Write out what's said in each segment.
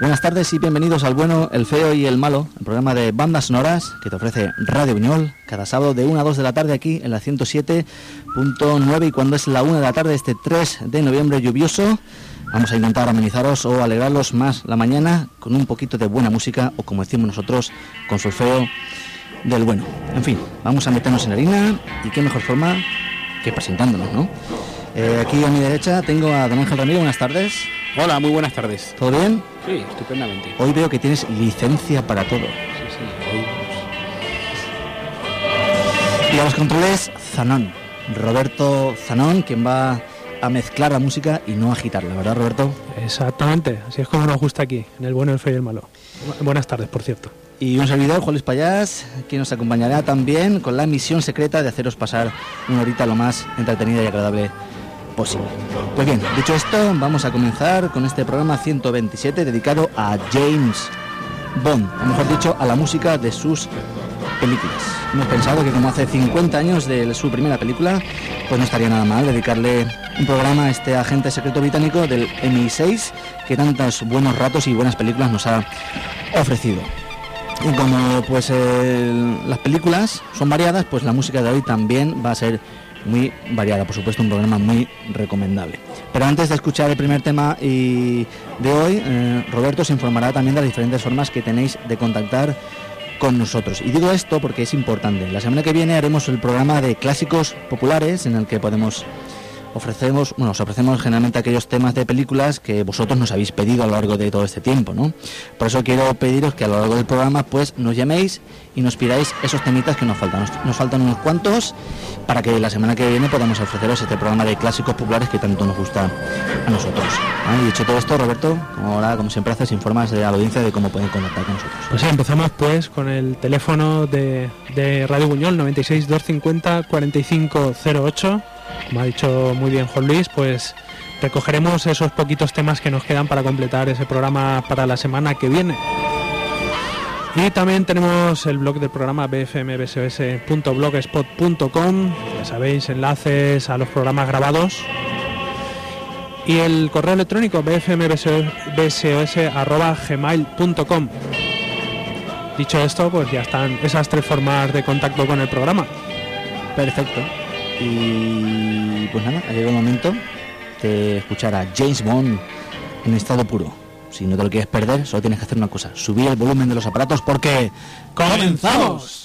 Buenas tardes y bienvenidos al Bueno, el Feo y el Malo, el programa de bandas sonoras que te ofrece Radio Buñol cada sábado de 1 a 2 de la tarde aquí en la 107.9, y cuando es la 1 de la tarde este 3 de noviembre lluvioso vamos a intentar amenizaros o alegrarlos más la mañana con un poquito de buena música, o como decimos nosotros, con solfeo del bueno. En fin, vamos a meternos en harina, y qué mejor forma que presentándonos, ¿no? Aquí a mi derecha tengo a don Ángel Ramírez. Buenas tardes. Hola, muy buenas tardes. ¿Todo bien? Sí, estupendamente. Hoy veo que tienes licencia para todo. Sí, hoy Y a los controles, Zanón. Roberto Zanón, quien va a mezclar la música y no agitarla, ¿verdad, Roberto? Exactamente, así es como nos gusta aquí, en el Bueno, el Feo y el Malo. Buenas tardes, por cierto. Y un servidor, Juan Luis Payás, quien nos acompañará también con la misión secreta de haceros pasar una horita lo más entretenida y agradable posible. Pues bien, dicho esto, vamos a comenzar con este programa 127 dedicado a James Bond, o mejor dicho, a la música de sus películas. Hemos pensado que como hace 50 años de su primera película, pues no estaría nada mal dedicarle un programa a este agente secreto británico del MI6 que tantos buenos ratos y buenas películas nos ha ofrecido. Y como pues las películas son variadas, pues la música de hoy también va a ser muy variada. Por supuesto, un programa muy recomendable. Pero antes de escuchar el primer tema de hoy, Roberto se informará también de las diferentes formas que tenéis de contactar con nosotros. Y digo esto porque es importante. La semana que viene haremos el programa de clásicos populares, en el que os ofrecemos generalmente aquellos temas de películas que vosotros nos habéis pedido a lo largo de todo este tiempo, ¿no? Por eso quiero pediros que a lo largo del programa pues nos llaméis y nos pidáis esos temitas que nos faltan. Nos faltan unos cuantos para que la semana que viene podamos ofreceros este programa de clásicos populares que tanto nos gusta a nosotros. Y dicho todo esto, Roberto, ahora como siempre haces, informas a la audiencia de cómo pueden contactar con nosotros. Pues sí, empezamos pues con el teléfono de Radio Buñol, 96 250 4508. Como ha dicho muy bien Juan Luis, pues recogeremos esos poquitos temas que nos quedan para completar ese programa para la semana que viene. Y también tenemos el blog del programa bfmbsos.blogspot.com, ya sabéis, enlaces a los programas grabados. Y el correo electrónico bfmbsos@gmail.com. Dicho esto, pues ya están esas tres formas de contacto con el programa. Perfecto. Y pues nada, ha llegado el momento de escuchar a James Bond en estado puro. Si no te lo quieres perder, solo tienes que hacer una cosa: subir el volumen de los aparatos, porque ¡comenzamos!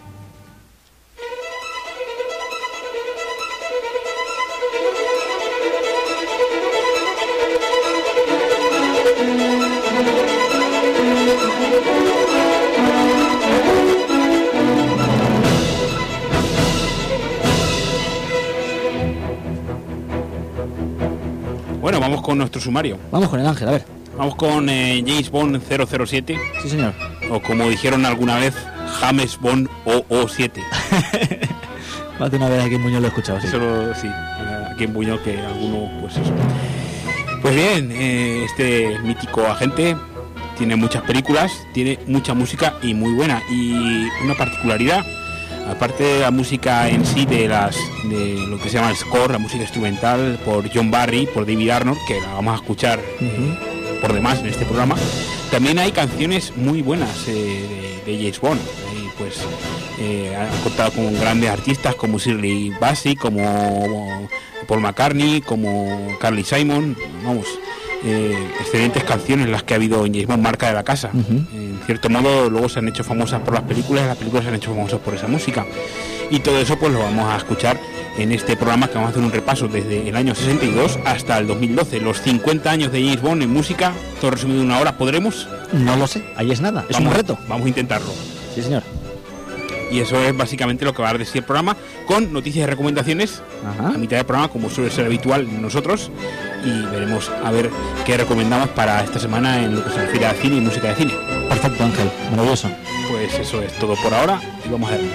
Bueno, vamos con nuestro sumario. Vamos con el Ángel, a ver. Vamos con James Bond 007. Sí, señor. O como dijeron alguna vez, James Bond 007. Más de una vez aquí en Buñol lo he escuchado, sí. Solo, sí, aquí en Buñol que alguno, pues eso. Pues bien, este mítico agente tiene muchas películas, tiene mucha música y muy buena. Y una particularidad, aparte de la música en sí, de lo que se llama el score, la música instrumental por John Barry, por David Arnold, que la vamos a escuchar por demás en este programa, también hay canciones muy buenas de James Bond. Ha contado con grandes artistas como Shirley Bassey, como Paul McCartney, como Carly Simon, vamos, excelentes canciones las que ha habido en James Bond, marca de la casa. En cierto modo luego se han hecho famosas por las películas se han hecho famosas por esa música, y todo eso pues lo vamos a escuchar en este programa, que vamos a hacer un repaso desde el año 62 hasta el 2012, los 50 años de James Bond en música, todo resumido en una hora. ¿Podremos? No lo sé, ahí es nada, es un reto. Vamos a intentarlo. Sí, señor. Y eso es básicamente lo que va a decir el programa, con noticias y recomendaciones a mitad del programa, como suele ser habitual en nosotros, y veremos a ver qué recomendamos para esta semana en lo que se refiere a cine y música de cine. Perfecto, Ángel, maravilloso. Pues eso es todo por ahora y vamos adelante.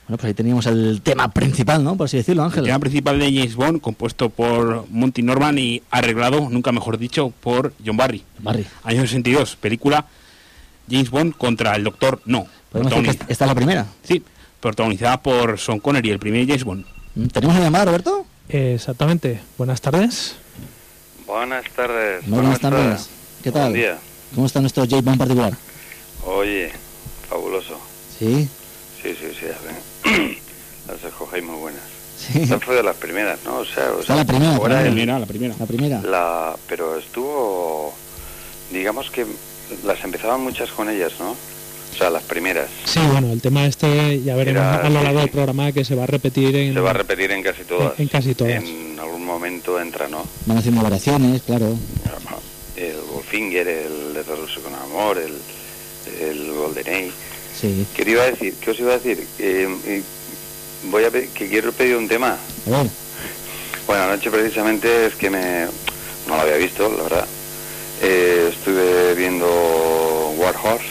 Bueno, pues ahí teníamos el tema principal, ¿no? Por así decirlo, Ángel. El tema principal de James Bond, compuesto por Monty Norman y arreglado, nunca mejor dicho, por John Barry. Año 62, película James Bond contra el Doctor No. ¿Podemos decir que esta es la primera? Sí, protagonizada por Sean Connery, el primer James Bond. ¿Tenemos una llamada, Roberto? Exactamente. Buenas tardes. Buenas tardes. Buenas tardes. ¿Qué tal? Buen día. ¿Cómo está nuestro James Bond particular? Oye, fabuloso. Sí. Sí, ya ven. Las escogéis muy buenas. Sí. Esta fue de las primeras, ¿no? O sea la primera. La primera. Pero estuvo, digamos que las empezaban muchas con ellas, ¿no? O sea, las primeras. Sí, bueno, el tema este ya veremos a lo largo del programa que se va a repetir en... Se va a repetir en casi todas. En casi todas. En algún momento entra, ¿no? Van haciendo variaciones, claro. El Goldfinger, el de Rusia con Amor, el GoldenEye. Sí. ¿Qué os iba a decir? Que quiero pedir un tema. A ver. Bueno, anoche precisamente es que no lo había visto, la verdad. Estuve viendo War Horse.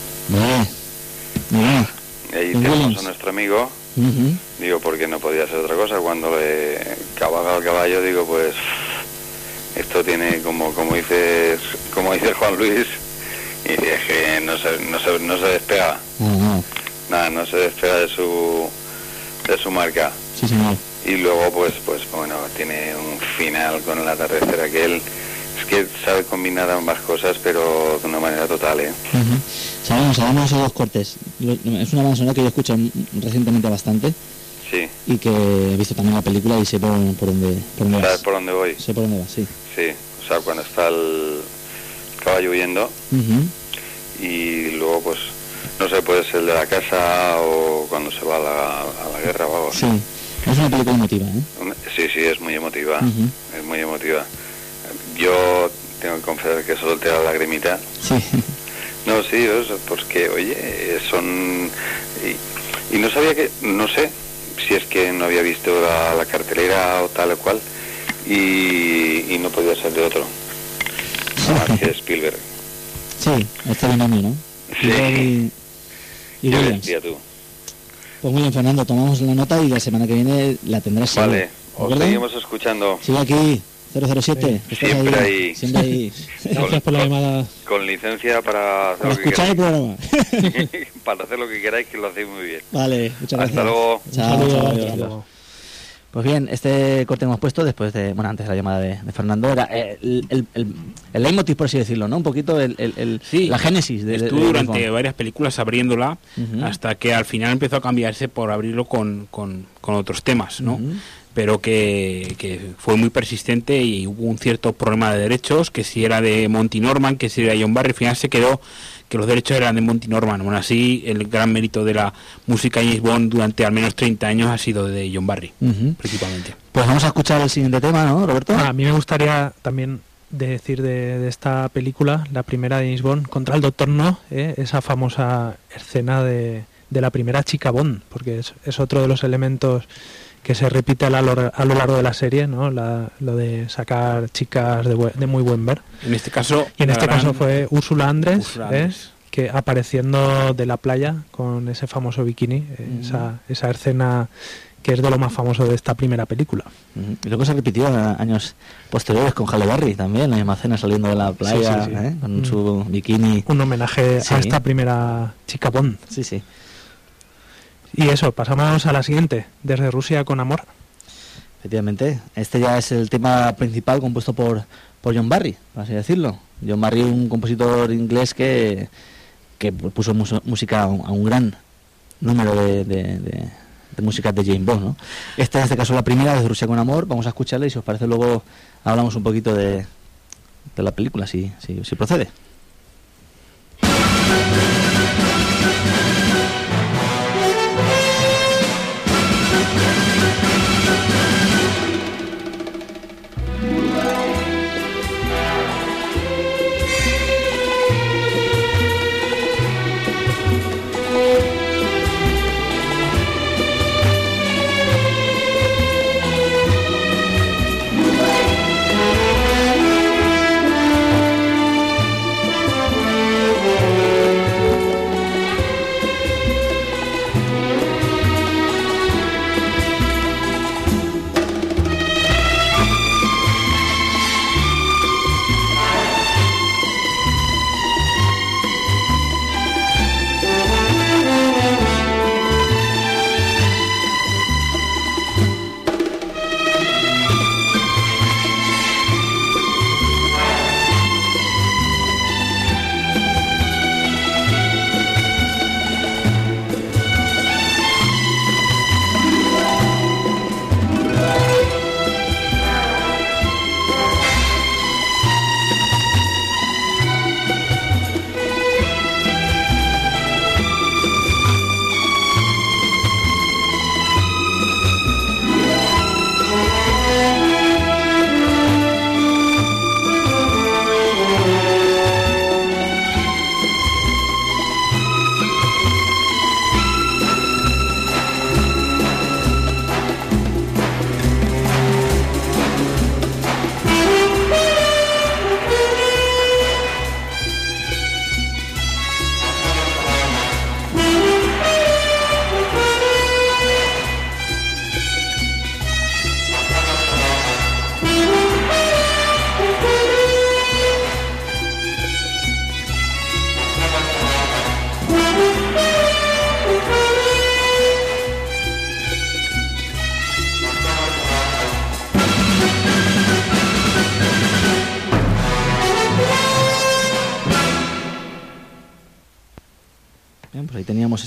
Mira. Ahí tenemos a nuestro amigo. Digo, porque no podía ser otra cosa. Cuando le cabalga el caballo, digo, pues esto tiene como dice Juan Luis, y dice que no se despega. Nada, no se despega de su marca. Sí, señor. Y luego pues bueno, tiene un final con el atardecer aquel. Es que sabe combinar ambas cosas, pero de una manera total, ¿eh? Sabemos esos dos cortes. Es una banda sonora que yo escucho recientemente bastante. Sí. Y que he visto también la película y sé por dónde vas. ¿Sabes por dónde voy? Sé por dónde vas, sí. Sí, o sea, cuando está el caballo huyendo y luego pues no sé, puede ser el de la casa o cuando se va a la guerra o algo. Sí, es una película emotiva, ¿eh? Sí, es muy emotiva, es muy emotiva. Yo tengo que confesar que solo te da la lagrimita. Sí. No, sí, porque, oye, son... Y no sabía no sé si es que no había visto la cartelera o tal o cual, y no podía ser de otro. Nada más que Spielberg. Sí, este binomio, ¿no? Sí. Y Williams. Tú. Pues muy bien, Fernando, tomamos la nota y la semana que viene la tendrás. Vale, os seguimos escuchando. Sigue aquí, 007. Siempre ahí. Siempre ahí. Gracias por la llamada. Con licencia para hacer lo que escuchar queráis. El programa. Para hacer lo que queráis, que lo hacéis muy bien. Vale, muchas gracias. Hasta luego. Chao. Pues bien, este corte que hemos puesto después de, antes de la llamada de Fernando, era el leitmotiv, por así decirlo, ¿no? Un poquito la génesis de... Estuvo durante varias películas abriéndola hasta que al final empezó a cambiarse por abrirlo con otros temas, ¿no? Pero que fue muy persistente y hubo un cierto problema de derechos, que si era de Monty Norman, que si era de John Barry, al final se quedó que los derechos eran de Monty Norman. Aún así, el gran mérito de la música James Bond durante al menos 30 años ha sido de John Barry, principalmente. Pues vamos a escuchar el siguiente tema, ¿no, Roberto? A mí me gustaría también decir de esta película, la primera de James Bond, contra el Doctor No, esa famosa escena de la primera chica Bond, porque es otro de los elementos que se repite a lo largo de la serie, ¿no? Lo de sacar chicas de muy buen ver. En este caso... Y en este caso fue Úrsula Andrés, que apareciendo de la playa con ese famoso bikini, esa escena que es de lo más famoso de esta primera película. Y luego se repitió años posteriores con Halle Berry también, la misma escena saliendo de la playa, sí. Con su bikini. Un homenaje a esta primera chica Bond. Sí. Y eso, pasamos a la siguiente, Desde Rusia con Amor. Efectivamente, este ya es el tema principal compuesto por John Barry, por así decirlo. John Barry, un compositor inglés que puso música a un gran número de músicas de James Bond, ¿no? Esta en este caso la primera, Desde Rusia con Amor. Vamos a escucharla y si os parece luego hablamos un poquito de la película, si procede.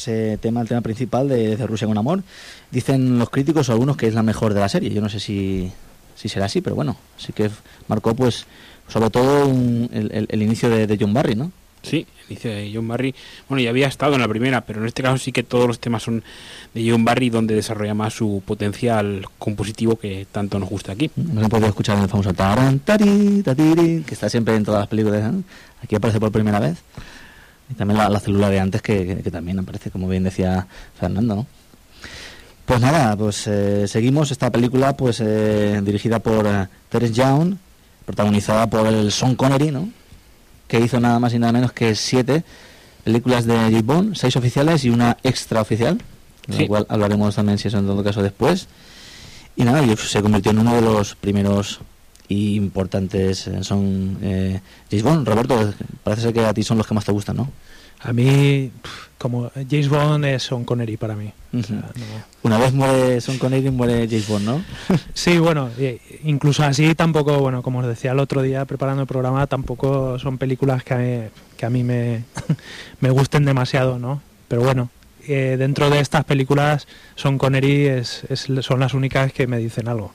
ese tema, el tema principal de Rusia con amor. Dicen los críticos algunos que es la mejor de la serie. Yo no sé si será así, pero bueno, sí que marcó pues sobre todo el inicio de John Barry, ¿no? Sí, el inicio de John Barry. Bueno, ya había estado en la primera, pero en este caso sí que todos los temas son de John Barry, donde desarrolla más su potencial compositivo que tanto nos gusta aquí. No se puede escuchar el famoso taran, tari, tatiri, que está siempre en todas las películas, ¿eh? Aquí aparece por primera vez. Y también la célula de antes, que también aparece, como bien decía Fernando, ¿no? Pues nada, pues seguimos esta película, pues dirigida por Terence Young, protagonizada por el Sean Connery, ¿no? Que hizo nada más y nada menos que 7 películas de James Bond, 6 oficiales y una extraoficial, de la cual hablaremos también, si eso en todo caso, después. Y nada, se convirtió en uno de los primeros y importantes James Bond. Roberto, parece ser que a ti son los que más te gustan, ¿no? A mí, como James Bond es Sean Connery para mí. Uh-huh. O sea, no. Una vez muere Sean Connery, muere James Bond, ¿no? Sí, bueno, incluso así tampoco, bueno, como os decía el otro día preparando el programa, tampoco son películas que a mí me gusten demasiado, ¿no? Pero bueno, dentro de estas películas Sean Connery son las únicas que me dicen algo.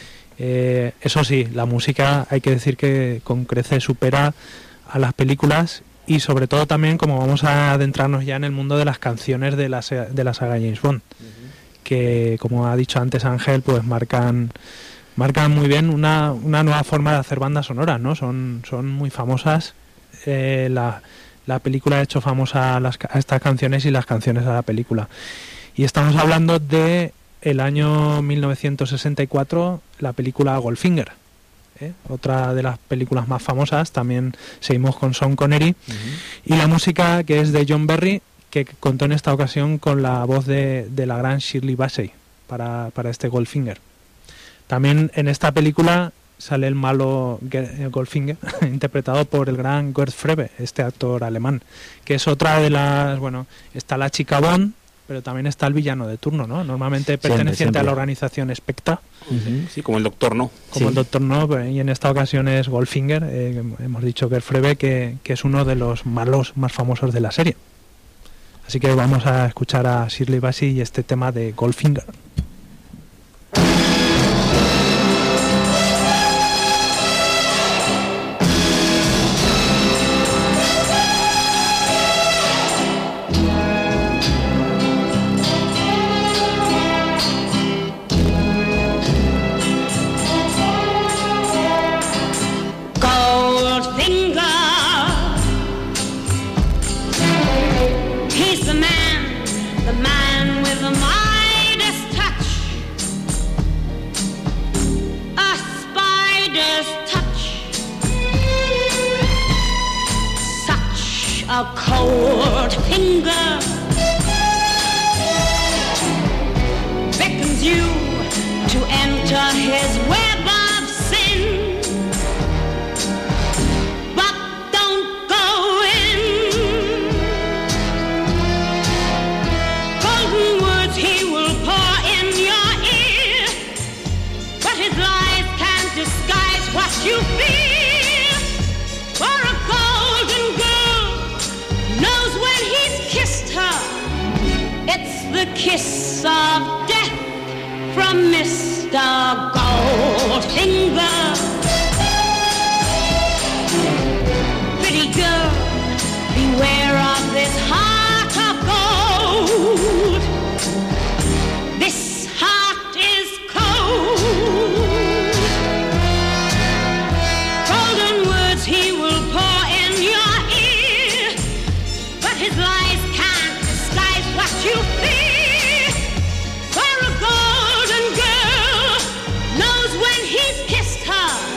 Eso sí, la música hay que decir que con creces supera a las películas. Y sobre todo también, como vamos a adentrarnos ya en el mundo de las canciones de la saga James Bond, que como ha dicho antes Ángel, pues marcan muy bien una nueva forma de hacer bandas sonoras, ¿no? Son muy famosas. La película ha hecho famosa a estas canciones y las canciones a la película. Y estamos hablando de el año 1964, la película Goldfinger. Otra de las películas más famosas, también seguimos con Sean Connery, y la música que es de John Barry, que contó en esta ocasión con la voz de la gran Shirley Bassey para este Goldfinger. También en esta película sale el malo Goldfinger, interpretado por el gran Gerd Frebe, este actor alemán, que es otra de las, bueno, está la chica Bond, pero también está el villano de turno, ¿no? Normalmente perteneciente a la organización Spectra. Uh-huh. Sí, como el Doctor No. Como el Doctor No, y en esta ocasión es Goldfinger. Hemos dicho Gerd Frebe, que es uno de los malos más famosos de la serie. Así que vamos a escuchar a Shirley Bassey y este tema de Goldfinger. A cold finger beckons you to enter his web of sin, but don't go in. Golden words he will pour in your ear, but his lies can't disguise what you feel. For a golden girl knows when he's kissed her, it's the kiss of death from Mr. Goldfinger. Pretty girl, beware of this heart of gold. This heart is cold. Golden words he will pour in your ear, but his lies can't disguise what you fear. For a golden girl knows when he's kissed her,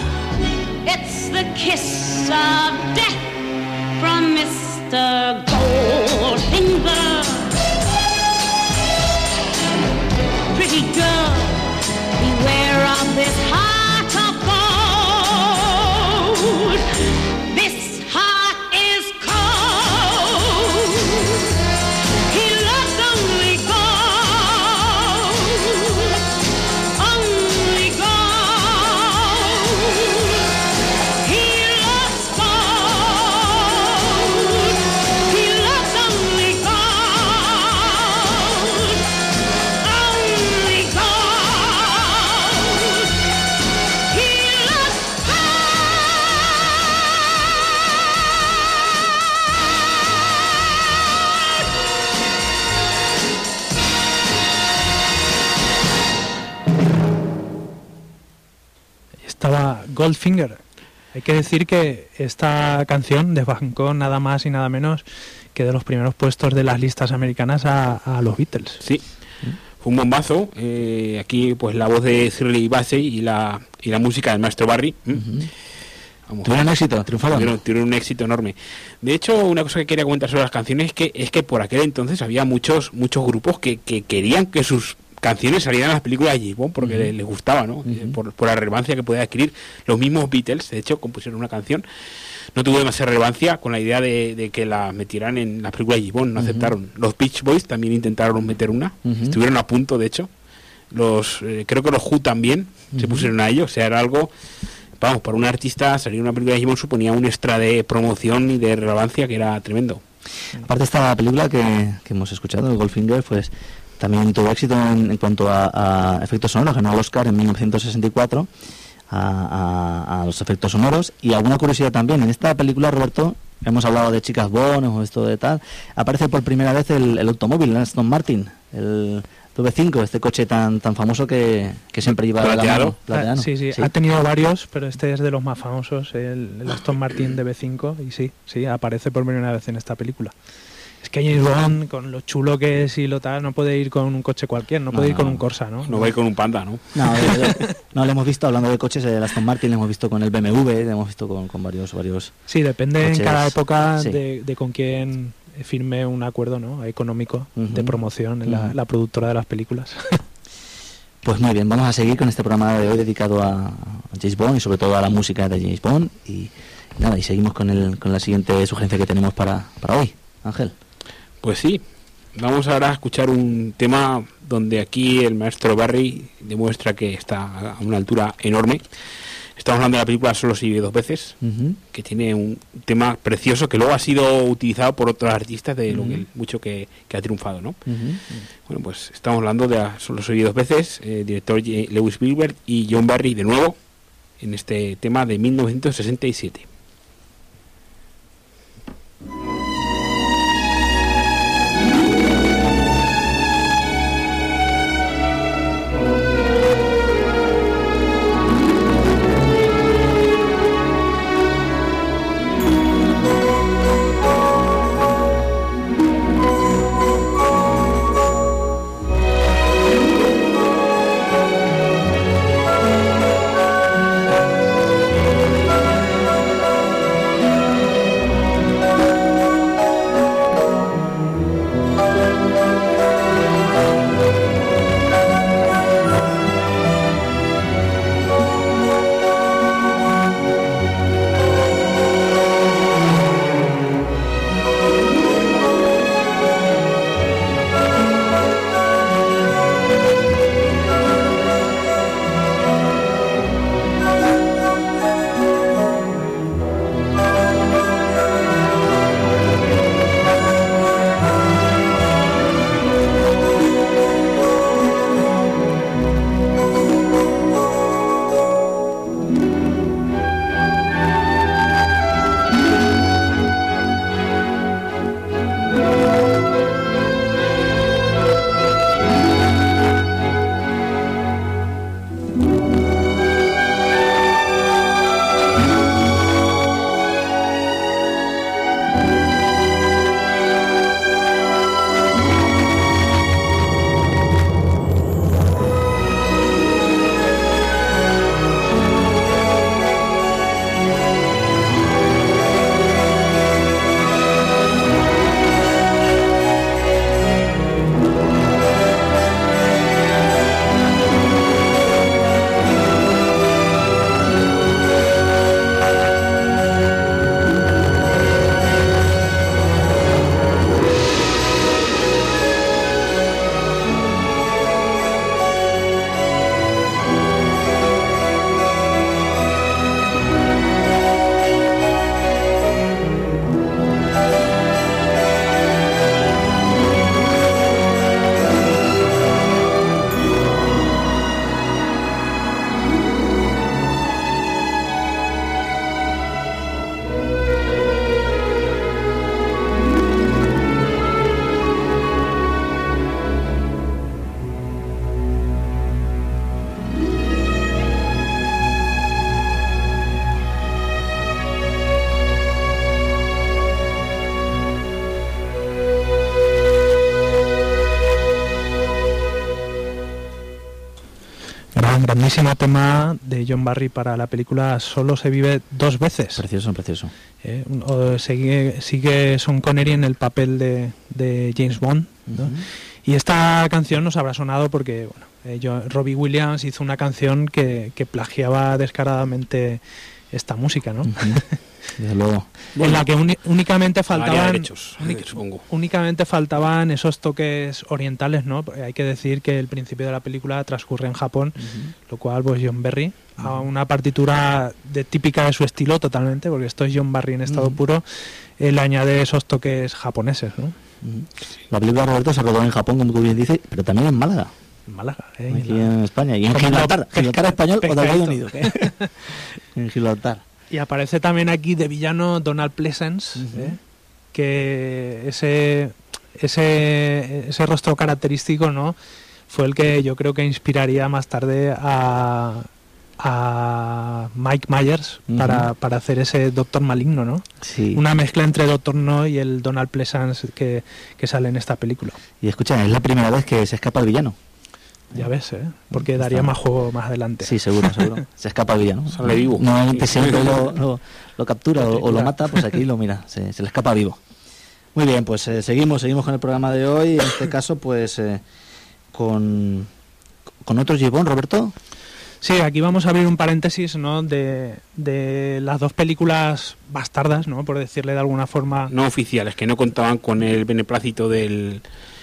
Goldfinger. Hay que decir que esta canción desbancó nada más y nada menos que de los primeros puestos de las listas americanas a los Beatles. Sí, fue un bombazo. Aquí pues la voz de Shirley Bassey y la música del maestro Barry. Tuvieron un éxito, triunfaron. Tuvieron un éxito enorme. De hecho, una cosa que quería comentar sobre las canciones es que por aquel entonces había muchos grupos que querían que sus canciones salieran en las películas de James Bond porque les gustaba, ¿no? Por la relevancia que podía adquirir. Los mismos Beatles, de hecho, compusieron una canción. No tuvo demasiada relevancia con la idea de que la metieran en las películas de James Bond, no aceptaron. Los Beach Boys también intentaron meter una, estuvieron a punto, de hecho. Creo que los Who también se pusieron a ello, o sea, era algo... Vamos, para un artista salir una película de James Bond suponía un extra de promoción y de relevancia que era tremendo. Aparte esta película que hemos escuchado, Goldfinger, pues también tuvo éxito en cuanto a efectos sonoros, ganó el Oscar en 1964 a los efectos sonoros. Y alguna curiosidad también, en esta película, Roberto, hemos hablado de chicas Bond, hemos visto de tal, aparece por primera vez el automóvil, el Aston Martin, el V5, este coche tan famoso que siempre lleva plateado. Sí, ha tenido varios, pero este es de los más famosos, el Aston Martin DB5, y sí, aparece por primera vez en esta película. Es que James Bond, con lo chulo que es y lo tal, no puede ir con un coche cualquiera, no puede ir con un Corsa, ¿no? No va a ir con un Panda, ¿no? No, le hemos visto, hablando de coches, el Aston Martin, le hemos visto con el BMW, le hemos visto con varios. Sí, depende coches, en cada época sí. de con quién firme un acuerdo, ¿no? Económico de promoción en la productora de las películas. Pues muy bien, vamos a seguir con este programa de hoy dedicado a James Bond y sobre todo a la música de James Bond y seguimos con la siguiente sugerencia que tenemos para hoy. Ángel. Pues sí, vamos ahora a escuchar un tema donde aquí el maestro Barry demuestra que está a una altura enorme. Estamos hablando de la película Solo se vive dos veces, que tiene un tema precioso que luego ha sido utilizado por otros artistas de lo que mucho que ha triunfado, ¿no? Bueno, pues estamos hablando de Solo se vive dos veces, director Lewis Spielberg y John Barry de nuevo en este tema de 1967. grandísimo tema de John Barry para la película Solo se vive dos veces. Precioso, precioso. Sigue Sean Connery en el papel de James Bond, ¿no? Y esta canción nos habrá sonado porque Robbie Williams hizo una canción que plagiaba descaradamente esta música, ¿no? Desde luego. En la que únicamente faltaban derechos, supongo. Únicamente faltaban esos toques orientales, ¿no? Hay que decir que el principio de la película transcurre en Japón, lo cual pues John Barry, a una partitura típica de su estilo totalmente, porque esto es John Barry en estado puro, él añade esos toques japoneses, ¿no? La película, Roberto, se rodó en Japón, como tú bien dices, pero también en Málaga. En Málaga, aquí en España, y en Gibraltar español o del Reino Unido. En Gibraltar. Y aparece también aquí de villano Donald Pleasence, que ese rostro característico, ¿no? Fue el que yo creo que inspiraría más tarde a Mike Myers para hacer ese Doctor Maligno, ¿no? Sí. Una mezcla entre Doctor No y el Donald Pleasence que sale en esta película. Y escucha, es la primera vez que se escapa el villano. Ya ves, porque daría más juego más adelante. Sí, seguro. Se escapa el villano. Sale vivo. Normalmente siempre lo captura o lo mata, pues aquí se le escapa vivo. Muy bien, pues seguimos con el programa de hoy. En este caso, pues con otro Gibbon, Roberto. Sí, aquí vamos a abrir un paréntesis, ¿no? de las dos películas bastardas, ¿no? Por decirle de alguna forma. No oficiales, que no contaban con el beneplácito la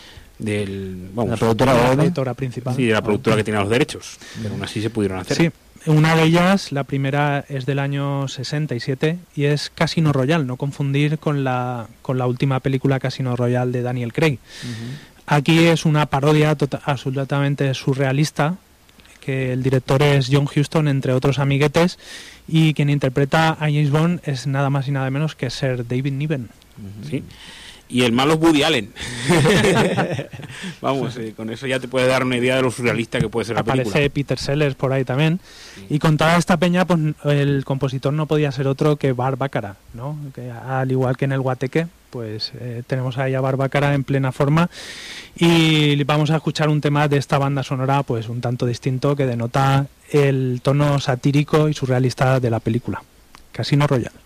productora principal. Sí, de la productora que tenía los derechos, pero aún así se pudieron hacer. Sí, una de ellas, la primera es del año 67 y es Casino Royale, no confundir con la última película Casino Royale de Daniel Craig. Aquí es una parodia absolutamente surrealista, que el director es John Huston, entre otros amiguetes, y quien interpreta a James Bond es nada más y nada menos que Sir David Niven. Sí. Y el malo es Woody Allen. Vamos, con eso ya te puedes dar una idea de lo surrealista que puede ser la película. Aparece Peter Sellers por ahí también. Sí. Y con toda esta peña, pues el compositor no podía ser otro que Burt Bacharach, ¿no? Que, al igual que en el Guateque, pues tenemos ahí a Burt Bacharach en plena forma. Y vamos a escuchar un tema de esta banda sonora, pues un tanto distinto, que denota el tono satírico y surrealista de la película. Casino Royale.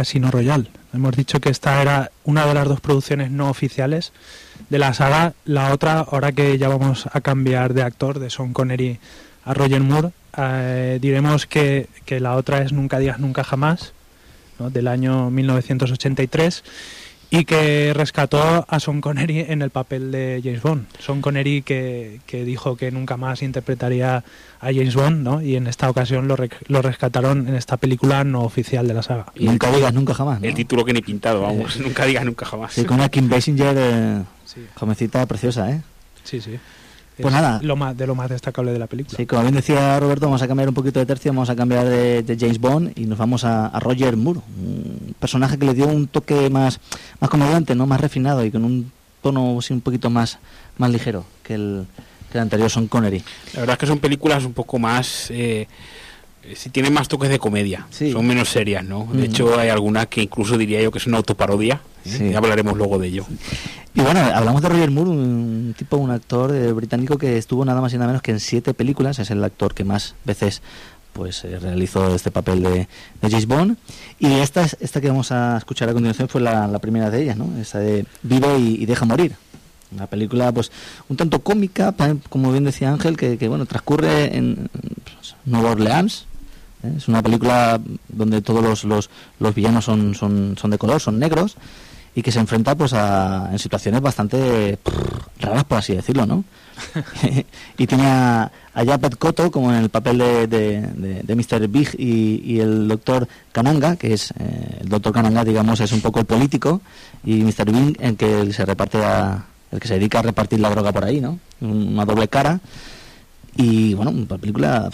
Casino Royale. Hemos dicho que esta era una de las dos producciones no oficiales de la saga. La otra, ahora que ya vamos a cambiar de actor, de Sean Connery a Roger Moore, diremos que la otra es Nunca digas nunca jamás, ¿no?, del año 1983, y que rescató a Sean Connery en el papel de James Bond. Sean Connery que dijo que nunca más interpretaría a James Bond, ¿no? Y en esta ocasión lo rescataron en esta película no oficial de la saga. Y Nunca digas nunca jamás, ¿no? El título que ni pintado, vamos. Nunca digas nunca jamás. Sí, con una Kim Basinger, jovencita preciosa, ¿eh? Sí, sí. Pues nada. Lo más destacable de la película. Sí, como bien decía Roberto, vamos a cambiar un poquito de tercio, vamos a cambiar de James Bond y nos vamos a Roger Moore, un personaje que le dio un toque más comediante, ¿no?, más refinado y con un tono sí, un poquito más ligero que el anterior Sean Connery. La verdad es que son películas un poco más... si tienen más toques de comedia, sí, son menos serias, ¿no? De hecho, hay algunas que incluso diría yo que es una autoparodia. Sí. Ya hablaremos luego de ello. Y bueno, hablamos de Roger Moore, un actor británico que estuvo nada más y nada menos que en 7 películas. Es el actor que más veces pues realizó este papel de James Bond. Y esta que vamos a escuchar a continuación fue la primera de ellas, ¿no? Esa de Vive y deja morir. Una película pues un tanto cómica, como bien decía Ángel, que bueno, transcurre en Nueva Orleans. Es una película donde todos los villanos son de color, son negros, y que se enfrenta pues en situaciones bastante raras, por así decirlo, ¿no? Y tiene a Japet Kotto como en el papel de Mr. Big y el Dr. Kananga, que es el Dr. Kananga, digamos, es un poco el político, y Mr. Big el que el que se dedica a repartir la droga por ahí, ¿no? Una doble cara. Y bueno, una película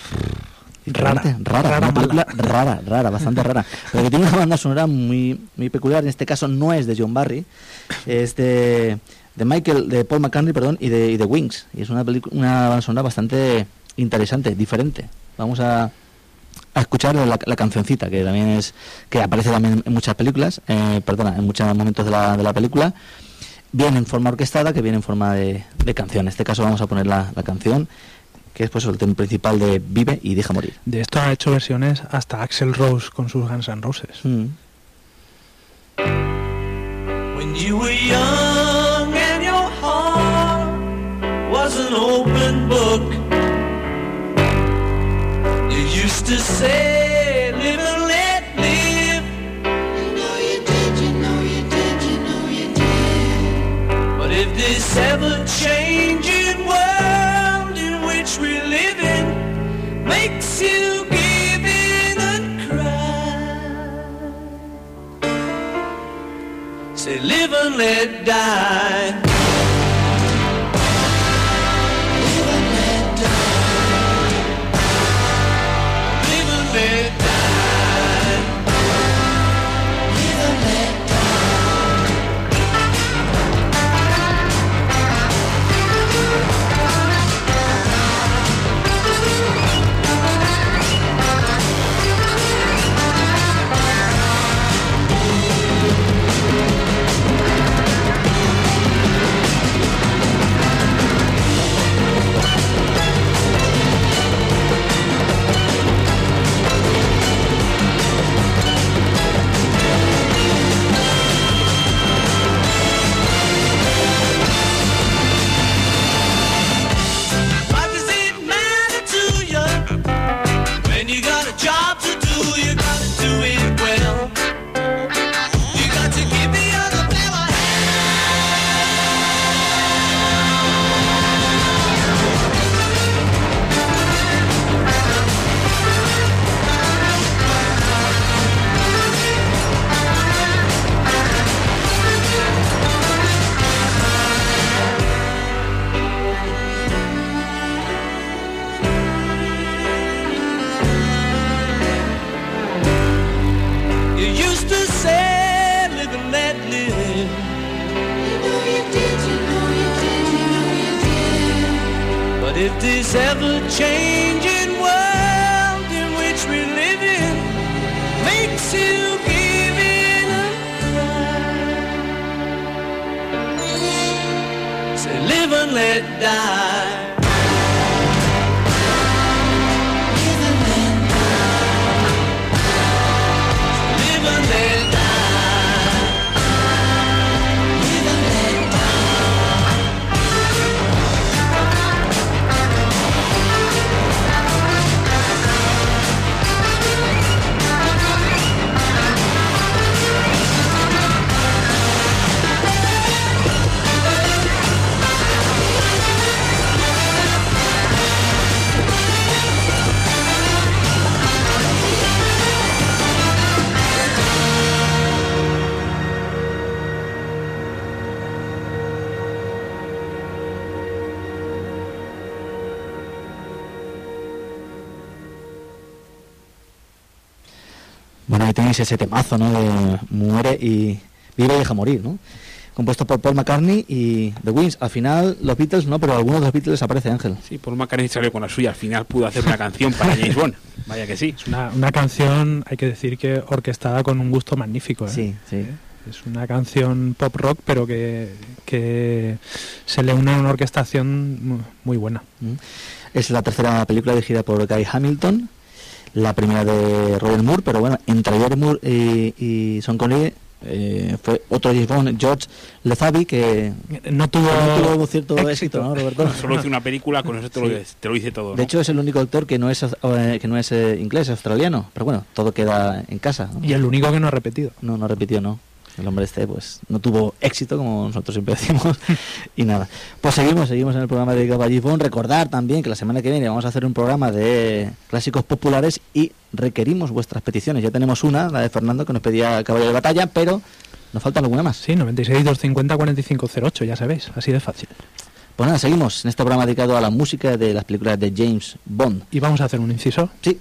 rara, bastante rara, pero que tiene una banda sonora muy peculiar. En este caso no es de John Barry, es de Paul McCartney, perdón, y de Wings, y es una banda sonora bastante interesante, diferente. Vamos a escuchar la cancioncita, que también que aparece también en muchas películas, en muchos momentos de la película, bien en forma orquestada que bien en forma de canción. En este caso vamos a poner la canción, que es pues el tema principal de Vive y deja morir. De esto ha hecho versiones hasta Axl Rose con sus Guns N' Roses. When you were young and your heart was an open book, you used to say, live and let live. You know you did, you know you did, you know you did. But if this ever-changing world in which we live in makes you give in and cry, say live and let die. Live and let die. Live and let die. Live and let die. If this ever-changing world in which we live in makes you give in and cry, say live and let die. Live and let die. Say, live and let ahí tenéis ese temazo, ¿no? De Muere y Vive y Deja Morir, ¿no? Compuesto por Paul McCartney y The Wings. Al final los Beatles no, pero algunos de los Beatles aparece, Ángel. Sí, Paul McCartney salió con la suya. Al final pudo hacer una canción para James Bond. Vaya que sí. Es una canción, hay que decir que orquestada con un gusto magnífico, ¿eh? Sí, sí. Es una canción pop rock, pero que se le une a una orquestación muy buena. Es la tercera película dirigida por Guy Hamilton, la primera de Roger Moore, pero bueno, entre Roger Moore y Sean Connery fue otro James Bond, George Lazenby, que no tuvo cierto éxito, ¿no, Roberto? Solo hizo una película, con eso te lo dice todo, ¿no? De hecho, es el único actor que no es inglés, australiano, pero bueno, todo queda en casa, ¿no? Y el único que no ha repetido. No repitió, no. El hombre pues no tuvo éxito, como nosotros siempre decimos. Y nada, pues seguimos en el programa de James Bond. Recordar también que la semana que viene vamos a hacer un programa de clásicos populares y requerimos vuestras peticiones. Ya tenemos una, la de Fernando, que nos pedía Caballo de Batalla, pero nos falta alguna más. Sí, 96 250 4508, ya sabéis, así de fácil. Pues nada, seguimos en este programa dedicado a la música de las películas de James Bond. ¿Y vamos a hacer un inciso? Sí.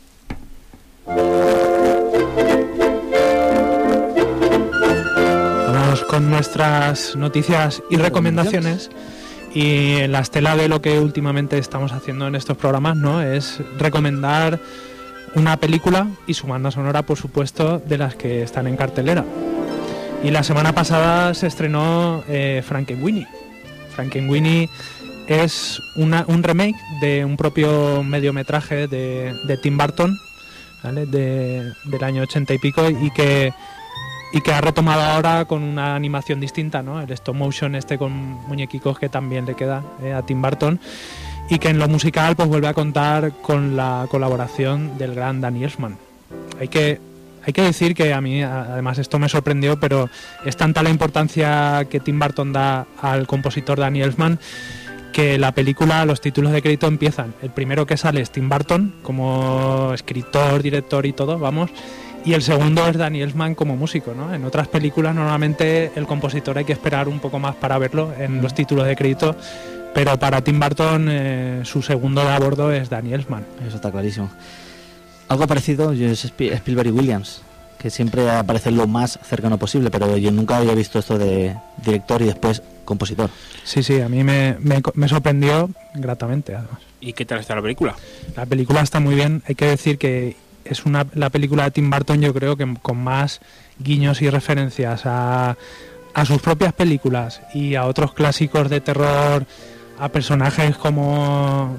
Con nuestras noticias y recomendaciones, y en la estela de lo que últimamente estamos haciendo en estos programas, ¿no?, es recomendar una película y su banda sonora, por supuesto, de las que están en cartelera. Y la semana pasada se estrenó Frankenweenie. Frankenweenie es un remake de un propio mediometraje de Tim Burton, ¿vale?, del año 80 y pico, y que ha retomado ahora con una animación distinta, ¿no? El stop motion con muñequicos, que también le queda a Tim Burton, y que en lo musical pues vuelve a contar con la colaboración del gran Danny Elfman. Hay que decir que a mí, además, esto me sorprendió, pero es tanta la importancia que Tim Burton da al compositor Danny Elfman, que la película, los títulos de crédito empiezan. El primero que sale es Tim Burton como escritor, director y todo, vamos. Y el segundo es Danny Elfman como músico, ¿no? En otras películas normalmente el compositor hay que esperar un poco más para verlo en los títulos de crédito, pero para Tim Burton su segundo de a bordo es Danny Elfman. Eso está clarísimo. Algo parecido es Spielberg y Williams, que siempre aparece lo más cercano posible, pero yo nunca había visto esto de director y después compositor. Sí, a mí me sorprendió gratamente, además. ¿Y qué tal está la película? La película está muy bien. Hay que decir que es la película de Tim Burton, yo creo que con más guiños y referencias a sus propias películas y a otros clásicos de terror, a personajes como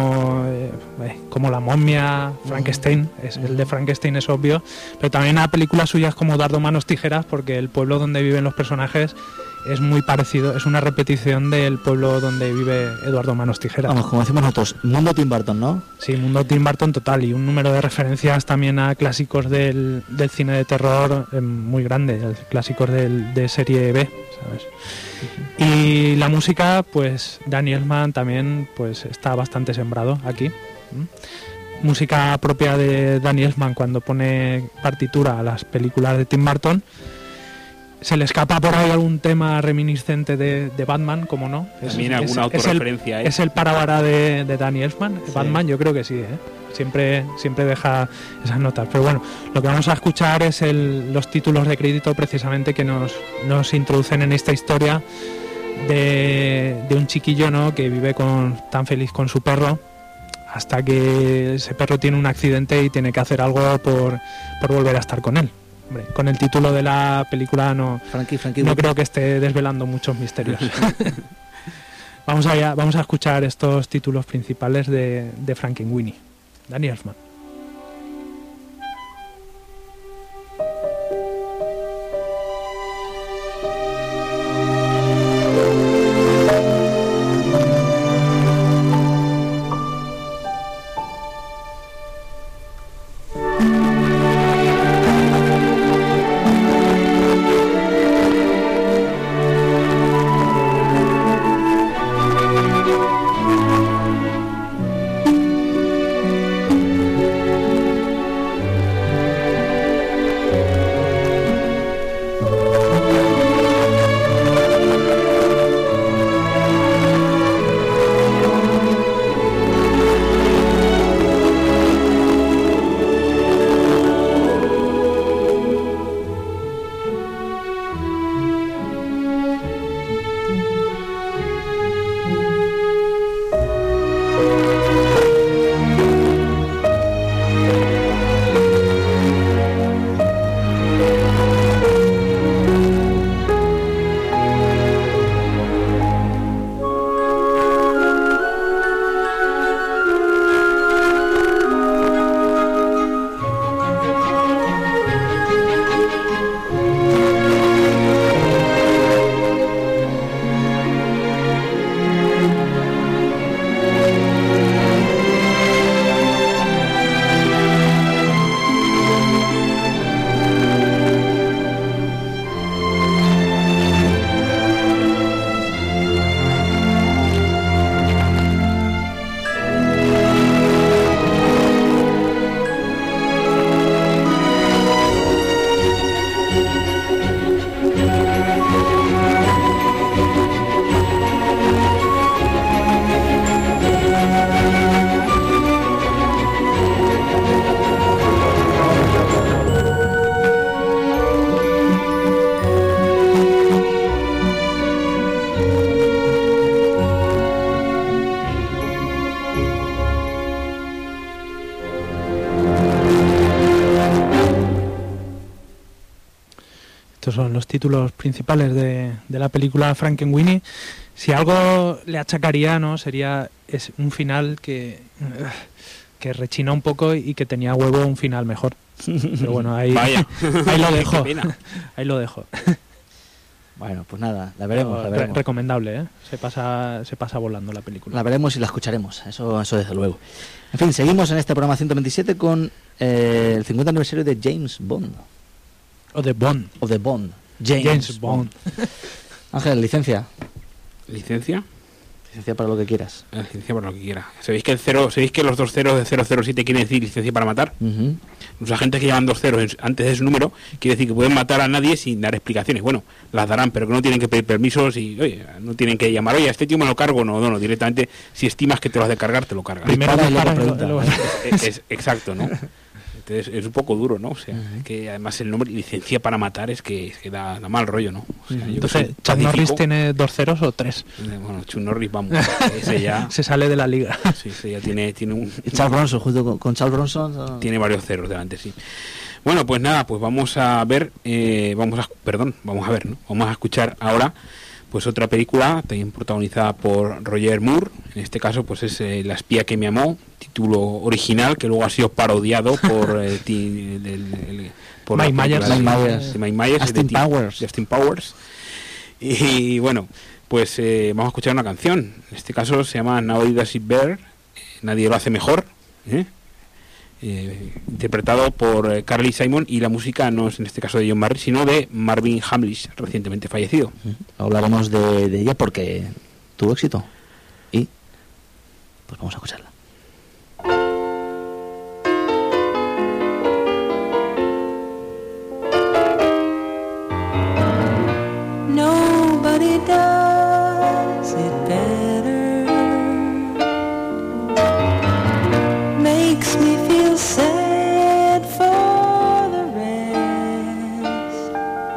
la momia, Frankenstein. El de Frankenstein es obvio, pero también a películas suyas como Dardo Manos Tijeras, porque el pueblo donde viven los personajes es muy parecido, es una repetición del pueblo donde vive Eduardo Manos Tijeras. Vamos, como decimos nosotros, mundo Tim Burton, ¿no? Sí, mundo Tim Burton total, y un número de referencias también a clásicos del cine de terror muy grande, clásicos de serie B, ¿sabes? Y la música, pues Danny Elfman también pues está bastante sembrado aquí. Música propia de Danny Elfman cuando pone partitura a las películas de Tim Burton. Se le escapa por ahí algún tema reminiscente de Batman, como no. También alguna autorreferencia. Es el paravara de Danny Elfman. Sí. Batman, yo creo que sí, siempre deja esas notas. Pero bueno, lo que vamos a escuchar es los títulos de crédito, precisamente, que nos introducen en esta historia de un chiquillo, ¿no?, que vive tan feliz con su perro, hasta que ese perro tiene un accidente y tiene que hacer algo por volver a estar con él. Hombre, con el título de la película no creo que esté desvelando muchos misterios. Vamos a escuchar estos títulos principales de Frankenweenie. Danny Elfman. estos son los títulos principales de la película Frankenweenie. Si algo le achacaría, ¿no?, es un final que rechina un poco y que tenía huevo un final mejor. Pero bueno, ahí lo dejo. Ahí lo dejo. Bueno, pues nada, la veremos. Recomendable, ¿eh? Se pasa volando la película. La veremos y la escucharemos, eso desde luego. En fin, seguimos en este programa 127 con el 50 aniversario de James Bond. O de Bond. James Bond. Ángel, licencia. ¿Licencia? Licencia para lo que quieras. Licencia para lo que quiera. ¿Sabéis que los 2 ceros de 007 quieren decir licencia para matar? Uh-huh. Los agentes que llevan 2 ceros antes de su número quiere decir que pueden matar a nadie sin dar explicaciones. Bueno, las darán, pero que no tienen que pedir permisos y, oye, no tienen que llamar, oye, este tío me lo cargo. No, directamente, si estimas que te lo has de cargar, te lo cargas. Primero luego exacto, ¿no? Entonces es un poco duro, ¿no? O sea, que además el nombre licencia para matar es que da mal rollo, ¿no? O sea, entonces, ¿Chuck Norris tiene 2 ceros o 3? Bueno, Chuck Norris, vamos, ese ya... Se sale de la liga. Sí, ese ya tiene un... Charles Bronson, junto con Charles Bronson... Tiene varios ceros delante, sí. Bueno, pues nada, pues vamos a ver, vamos a escuchar ahora pues otra película también protagonizada por Roger Moore. En este caso pues es La espía que me amó, título original que luego ha sido parodiado por Mike Myers, Austin Powers. Y bueno, pues vamos a escuchar una canción. En este caso se llama Now It Does It Better, nadie lo hace mejor, interpretado por Carly Simon, y la música no es en este caso de John Barry, sino de Marvin Hamlish, recientemente fallecido. Hablaremos de ella porque tuvo éxito y pues vamos a escucharla. Nobody does it better, makes me feel sad for the rest.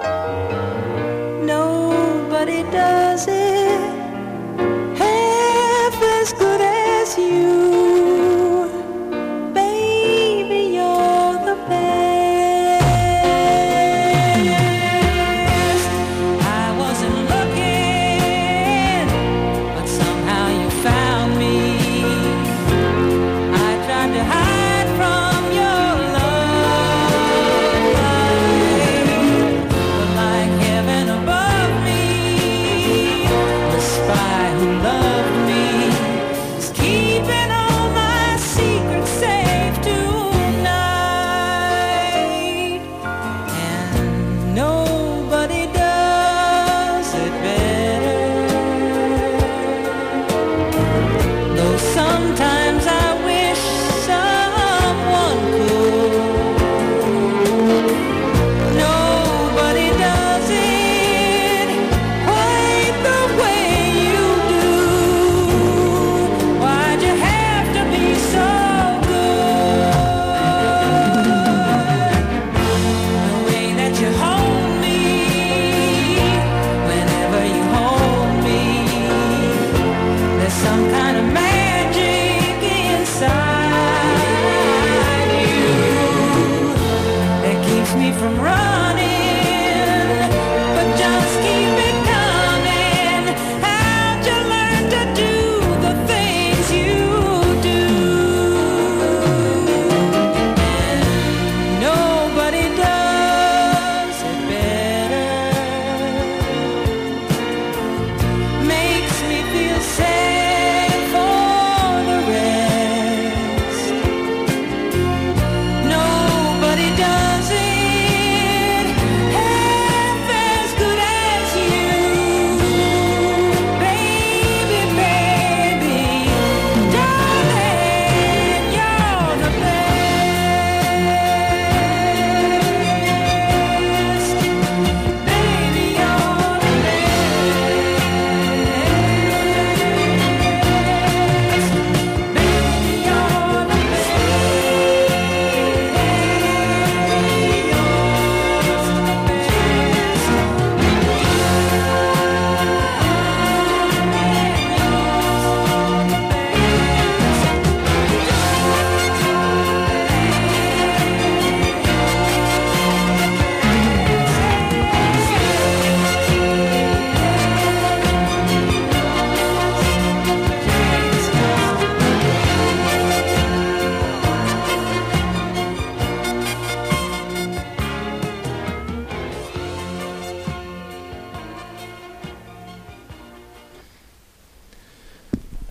Nobody does it half as good as you. Baby, you're the best. I wasn't looking, but somehow you found me. I tried to hide from your love, but like heaven above me,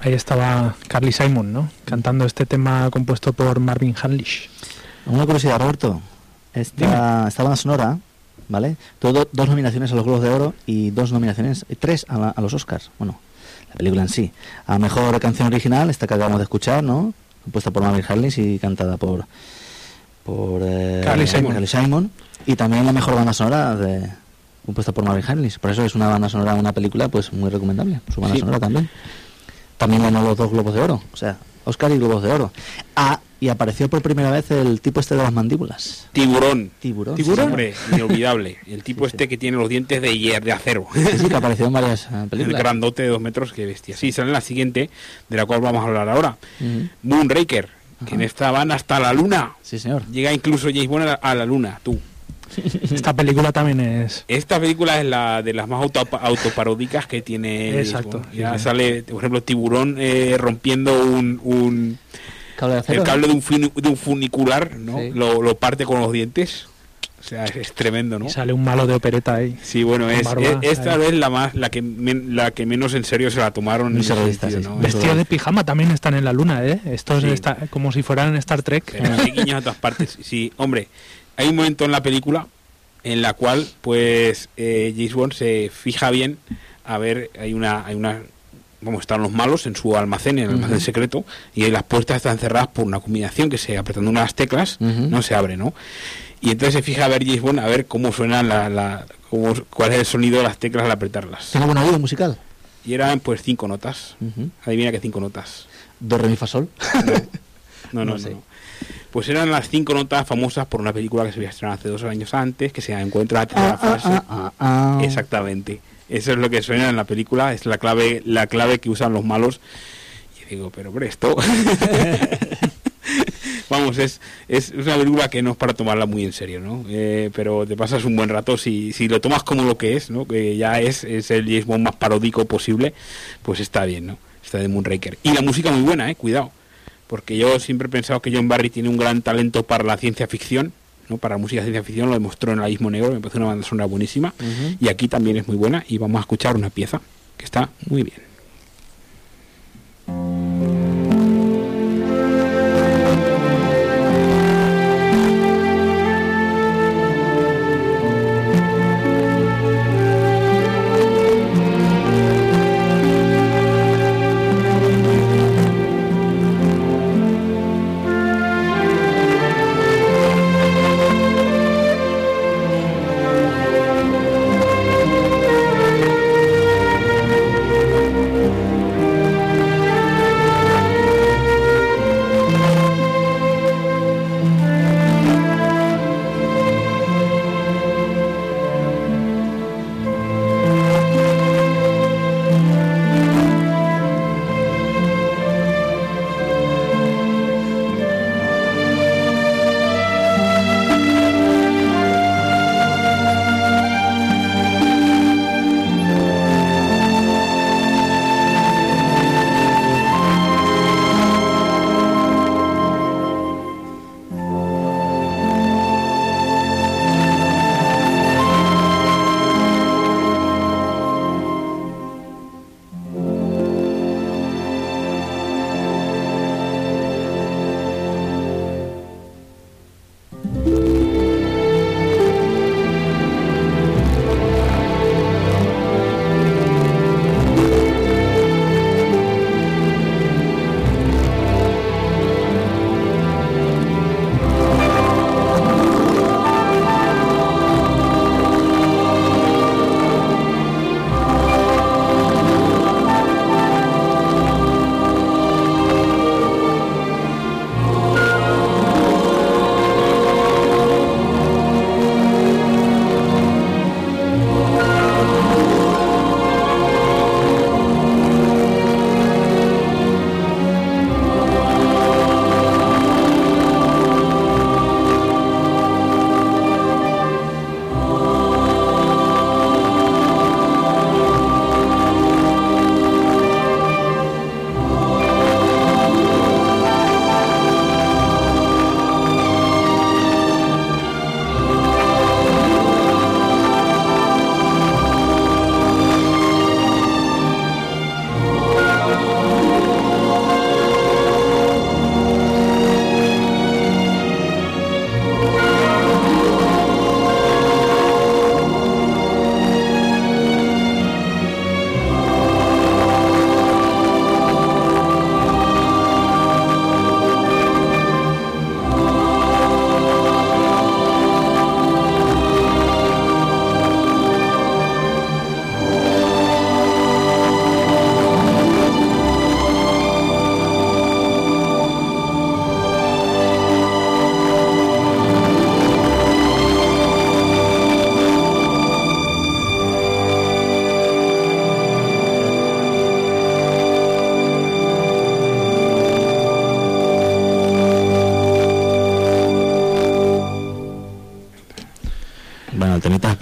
Ahí estaba Carly Simon, ¿no? Cantando este tema compuesto por Marvin Hamlish. Una curiosidad, Roberto. Esta banda sonora, ¿vale? Tuvo dos nominaciones a los Globos de Oro y tres a los Oscars. Bueno, la película en sí. A mejor canción original, esta que acabamos de escuchar, ¿no? Compuesta por Marvin Hamlish y cantada por Carly Simon. Y también la mejor banda sonora compuesta por Marvin Hamlish. Por eso es una banda sonora, una película, pues muy recomendable. Su banda sonora también. También ganó los 2 Globos de Oro, o sea, Oscar y Globos de Oro. Y apareció por primera vez el tipo este de las mandíbulas. Tiburón. Sí, Hombre, inolvidable. El tipo que tiene los dientes de acero. Sí, que apareció en varias películas. El grandote de 2 metros, qué bestia. Sí, sale la siguiente, de la cual vamos a hablar ahora. Moonraker, que en esta van hasta la luna. Sí, señor. Llega incluso James Bond a la luna, tú. Esta película también es... Esta película es la de las más autoparódicas que tiene. Exacto. Ya sale, por ejemplo, Tiburón rompiendo un cable de acero, el cable de un funicular, ¿no? Sí. Lo parte con los dientes. O sea, es tremendo, ¿no? Y sale un malo de opereta ahí. Sí, bueno, esta vez la que menos en serio se la tomaron. Muy realista, sí. ¿no? Vestidos de pijama también están en la luna, ¿eh? Estos Sí. como si fueran en Star Trek. Pero hay guiños a todas partes. Sí, hombre, hay un momento en la película en la cual, pues, James Bond se fija bien. A ver, hay una vamos, están los malos en su almacén, en el almacén secreto, y las puertas están cerradas por una combinación que apretando unas teclas, no se abre, ¿no? Y entonces se fija a ver James Bond, a ver cómo suena cuál es el sonido de las teclas al apretarlas. ¿Tiene buen oído musical? Y eran pues 5 notas. Adivina qué 5 notas. Do, re, mi, fa, sol. No. Pues eran las 5 notas famosas por una película que se había estrenado hace 2 años antes, que se encuentra la tercera frase. Exactamente. Eso es lo que suena en la película, es la clave que usan los malos. Y digo, pero esto... Vamos, es una película que no es para tomarla muy en serio, ¿no? Pero te pasas un buen rato si lo tomas como lo que es, ¿no? Que ya es el James Bond más paródico posible, pues está bien, ¿no? Está de Moonraker. Y la música muy buena, cuidado. Porque yo siempre he pensado que John Barry tiene un gran talento para la ciencia ficción, ¿no? Para la música de ciencia ficción, lo demostró en El Abismo Negro, me parece una banda sonora buenísima. Y aquí también es muy buena y vamos a escuchar una pieza que está muy bien.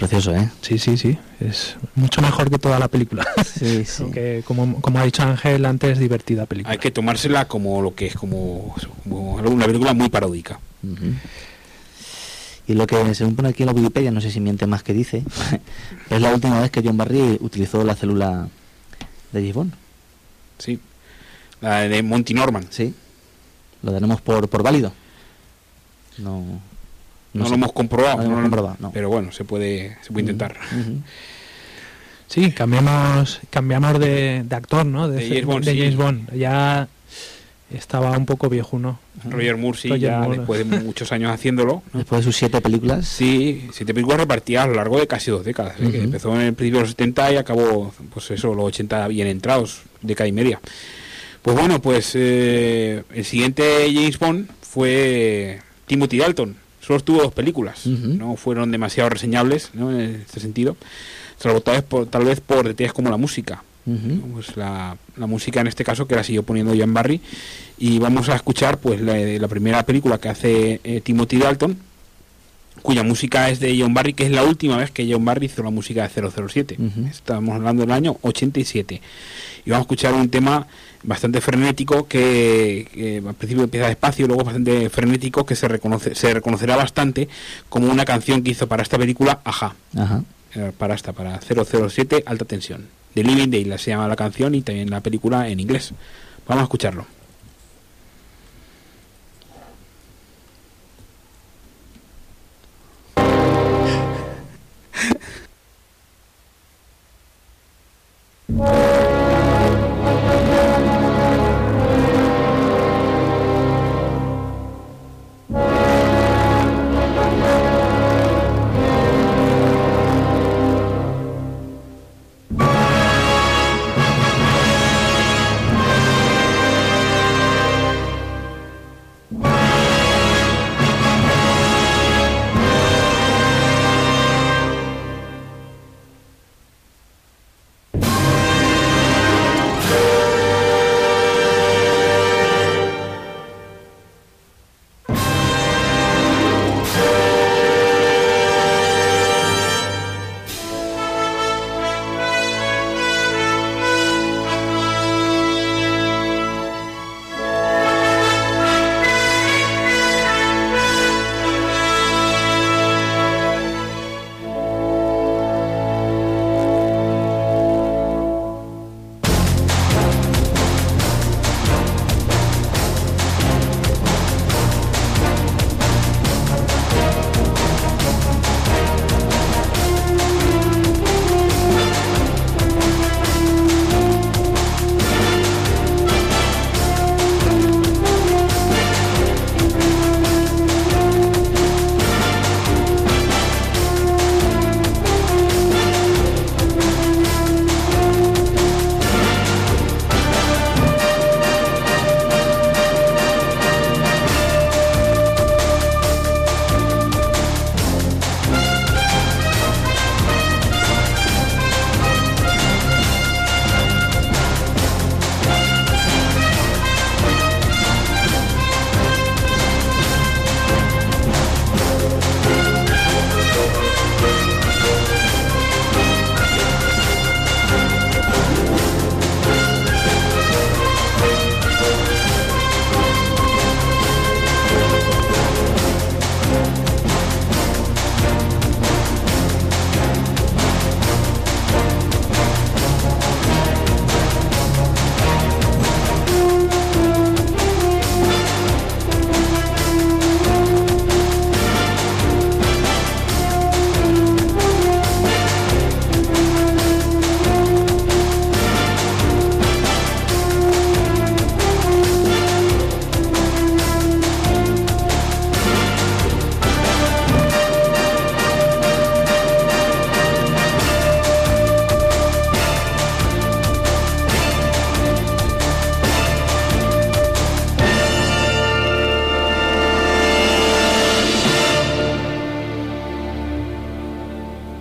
precioso, ¿eh? Sí, es mucho mejor que toda la película. Sí, sí. Aunque, como ha dicho Ángel antes, divertida película. Hay que tomársela como lo que es, como una película muy paródica. Uh-huh. Y lo que según pone aquí en la Wikipedia, no sé si miente más que dice, es la última vez que John Barry utilizó la célula de James Bond. Sí, la de Monty Norman. Sí, lo tenemos por válido. No lo sé. hemos comprobado. No lo hemos comprobado, no. Pero bueno, se puede intentar. Uh-huh. Sí, cambiamos de actor, ¿no? De James Bond, de sí. James Bond. Ya estaba un poco viejuno. Roger Moore, sí, Roger ya Moore. después de muchos años haciéndolo, ¿no? Después de sus 7 películas. Sí, 7 películas repartidas a lo largo de casi 2 décadas. Uh-huh. Que empezó en el principio de los 70 y acabó, pues eso, los 80 bien entrados, década y media. Pues bueno, pues el siguiente James Bond fue Timothy Dalton. Solo tuvo 2 películas, Uh-huh. no fueron demasiado reseñables, ¿no? En este sentido, salvo tal vez por detalles como la música. Uh-huh. ¿No? Pues la música en este caso que la siguió poniendo John Barry, y vamos a escuchar pues la primera película que hace Timothy Dalton, cuya música es de John Barry, que es la última vez que John Barry hizo la música de 007. Uh-huh. Estamos hablando del año 87 y vamos a escuchar un tema bastante frenético que al principio empieza despacio, luego bastante frenético, que se reconocerá bastante como una canción que hizo para esta película Ajá. Ajá. Para 007 Alta Tensión. The Living Daylight se llama la canción, y también la película en inglés. Vamos a escucharlo.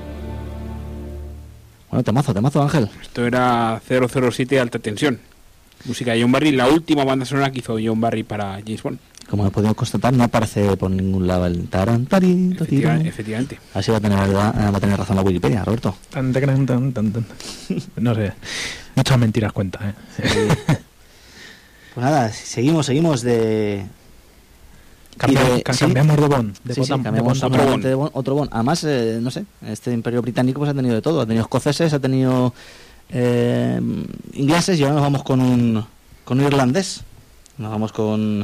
Bueno, temazo, Ángel. Esto era 007 Alta Tensión. Música de John Barry, la última banda sonora que hizo John Barry para James Bond. Como hemos podido constatar, no aparece por ningún lado el tarantarito. Efectivamente. Así va a tener razón la Wikipedia, Roberto. No sé, muchas mentiras cuenta, Pues nada, seguimos de... Cambiamos de Bond. Cambiamos de otro Bond. Además, no sé, este imperio británico pues ha tenido de todo. Ha tenido escoceses, ha tenido ingleses y ahora nos vamos con un irlandés. Nos vamos con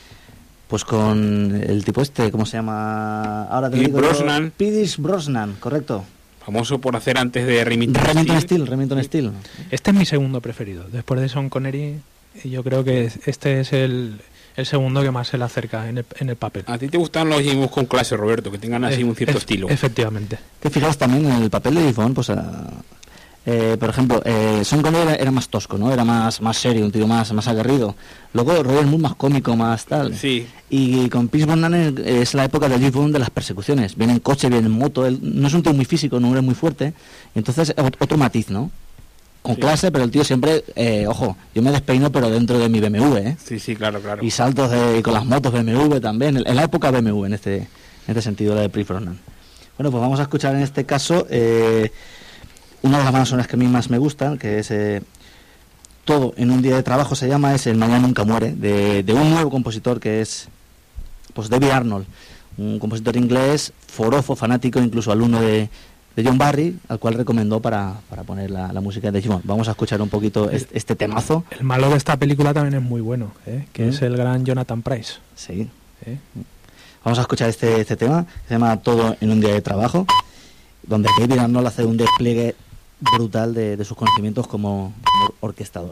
el tipo este, ¿cómo se llama? Ahora te digo, Brosnan. Pierce Brosnan, correcto. Famoso por hacer antes de Remington Steele. Este es mi segundo preferido. Después de Sean Connery, yo creo que este es el segundo que más se le acerca en el papel. A ti te gustan los James Bond con clase, Roberto, que tengan así un cierto estilo. Efectivamente. Te fijas también en el papel de James Bond, pues por ejemplo, Sean Connery era más tosco, ¿no? Era más serio, un tío más aguerrido. Luego Roger Moore más cómico, más tal. Sí. Y con Pierce Brosnan es la época de James Bond de las persecuciones. Viene en coche, viene en moto. Él no es un tío muy físico, no es muy fuerte. Entonces, otro matiz, ¿no? Con clase, pero el tío siempre, ojo, yo me despeino, pero dentro de mi BMW, ¿eh? Sí, claro. Y saltos con las motos BMW también, en la época BMW, en este sentido, la de Pierce Brosnan. Bueno, pues vamos a escuchar en este caso una de las bandas sonoras que a mí más me gustan, que es Todo en un día de trabajo, se llama, es El Mañana Nunca Muere, de un nuevo compositor que es pues David Arnold, un compositor inglés, forofo, fanático, incluso alumno de John Barry, al cual recomendó para poner la música de James Bond. Vamos a escuchar un poquito este temazo. El malo de esta película también es muy bueno, que es el gran Jonathan Pryce. Sí. Vamos a escuchar este tema, que se llama Todo en un día de trabajo, donde David Arnold hace un despliegue brutal de sus conocimientos como orquestador.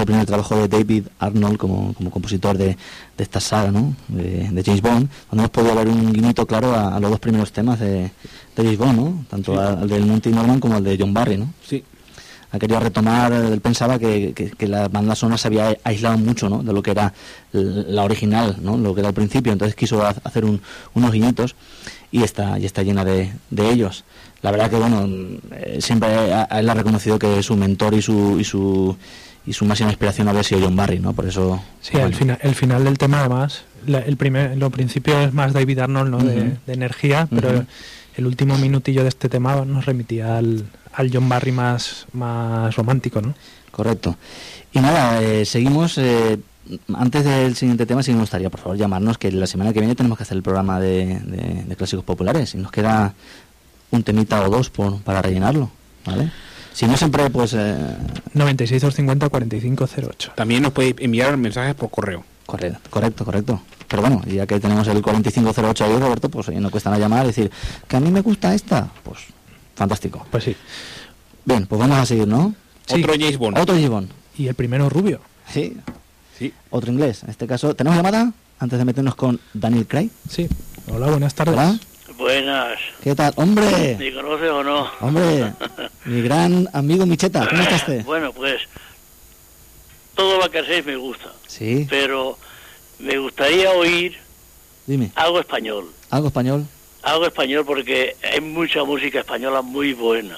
el primer trabajo de David Arnold como compositor de esta saga, ¿no? de James Bond, donde hemos podido ver un guiñito claro a los dos primeros temas de James Bond, ¿no? Tanto al del Monty Norman como al de John Barry, ¿no? Sí. Ha querido retomar, él pensaba que la banda sonora se había aislado mucho, ¿no? De lo que era la original, ¿no? Lo que era al principio, entonces quiso hacer unos guiñitos y está llena de ellos. La verdad que, bueno, siempre él ha reconocido que su mentor y su máxima inspiración había sido John Barry, ¿no? Por eso... Sí, bueno. el final del tema, además, lo principio es más David Arnold, ¿no? De energía, pero el último minutillo de este tema nos remitía al John Barry más romántico, ¿no? Correcto. Y nada, seguimos... antes del siguiente tema, sí me gustaría, por favor, llamarnos, que la semana que viene tenemos que hacer el programa de clásicos populares y nos queda un temita o dos para rellenarlo, ¿vale? Si no, siempre, pues... 96 250 4508. También nos podéis enviar mensajes por correo. Correcto. Pero bueno, ya que tenemos el 4508 ahí, Roberto, pues no cuesta nada llamar y decir que a mí me gusta esta. Pues fantástico. Pues sí. Bien, pues vamos a seguir, ¿no? Sí. Otro James Bond. Y el primero rubio. Sí. Otro inglés. En este caso, ¿tenemos llamada? Antes de meternos con Daniel Craig. Sí. Hola, buenas tardes. Hola. Buenas. ¿Qué tal? ¡Hombre! ¿Me conoces o no? ¡Hombre! Mi gran amigo Micheta, ¿cómo está usted? Bueno, pues todo lo que hacéis me gusta. Sí. Pero me gustaría oír Dime. algo español. ¿Algo español? Algo español porque hay mucha música española muy buena.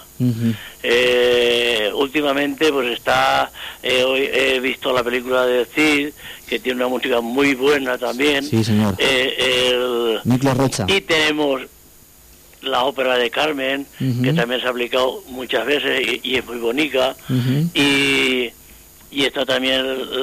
Últimamente pues hoy he visto la película de Cid, que tiene una música muy buena también. Sí, señor. Miklos Rocha. Y tenemos la ópera de Carmen, que también se ha aplicado muchas veces y es muy bonita. Y está también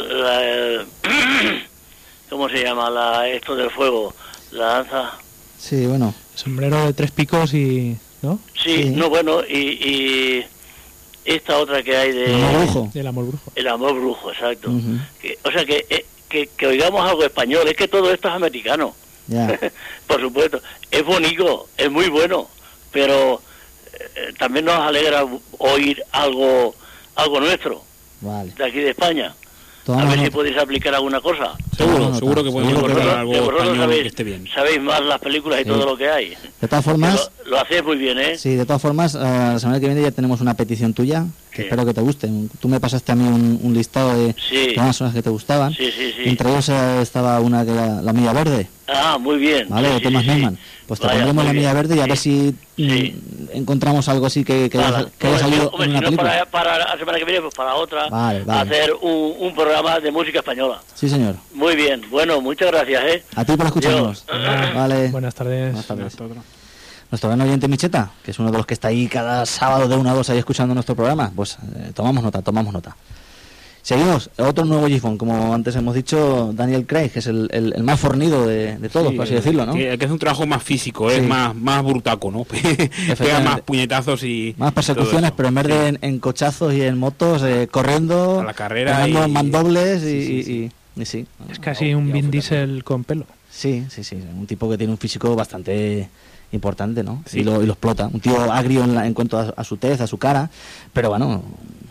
¿cómo se llama? Esto del fuego, la danza. Sí, bueno. Sombrero de tres picos y... ¿no? Sí, no, bueno, y esta otra que hay de... El amor brujo. El amor brujo, exacto. O sea, que oigamos algo español. Es que todo esto es americano. Yeah. Por supuesto. Es bonito, es muy bueno, pero también nos alegra oír algo nuestro. Vale. De aquí de España. Toma a ver nota. si podéis aplicar alguna cosa. Seguro que podemos encontrar algo español que esté bien. Sabéis más las películas y todo lo que hay. De todas formas... Lo hacéis muy bien, ¿eh? Sí, de todas formas, la semana que viene ya tenemos una petición tuya, que espero que te guste. Tú me pasaste a mí un listado de las zonas que te gustaban. Sí. Entre ellos estaba una que era La Milla Verde. Ah, muy bien. Vale, de Thomas Newman. Pues te pondremos La Milla Verde y a ver si encontramos algo así que haya salido en una película. Para la semana que viene, pues para otra, vale. hacer un programa de música española. Sí, señor. Muy bien. Bueno, muchas gracias, ¿eh? A ti por escucharnos. Vale. Buenas tardes. Nuestro gran oyente Micheta, que es uno de los que está ahí cada sábado de 1 a 2 ahí escuchando nuestro programa, pues tomamos nota. Seguimos, otro nuevo James, como antes hemos dicho, Daniel Craig, que es el más fornido de todos, por así decirlo, ¿no? Que es un trabajo más físico, es más brutaco, ¿no? Pega más puñetazos y... Más persecuciones, pero en vez de en cochazos y en motos, corriendo, a la carrera pegando mandobles y sí. Es casi un Vin Diesel con pelo. Sí, un tipo que tiene un físico bastante importante, ¿no? Sí. Y lo explota. Un tío agrio en cuanto a su tez, a su cara, pero bueno,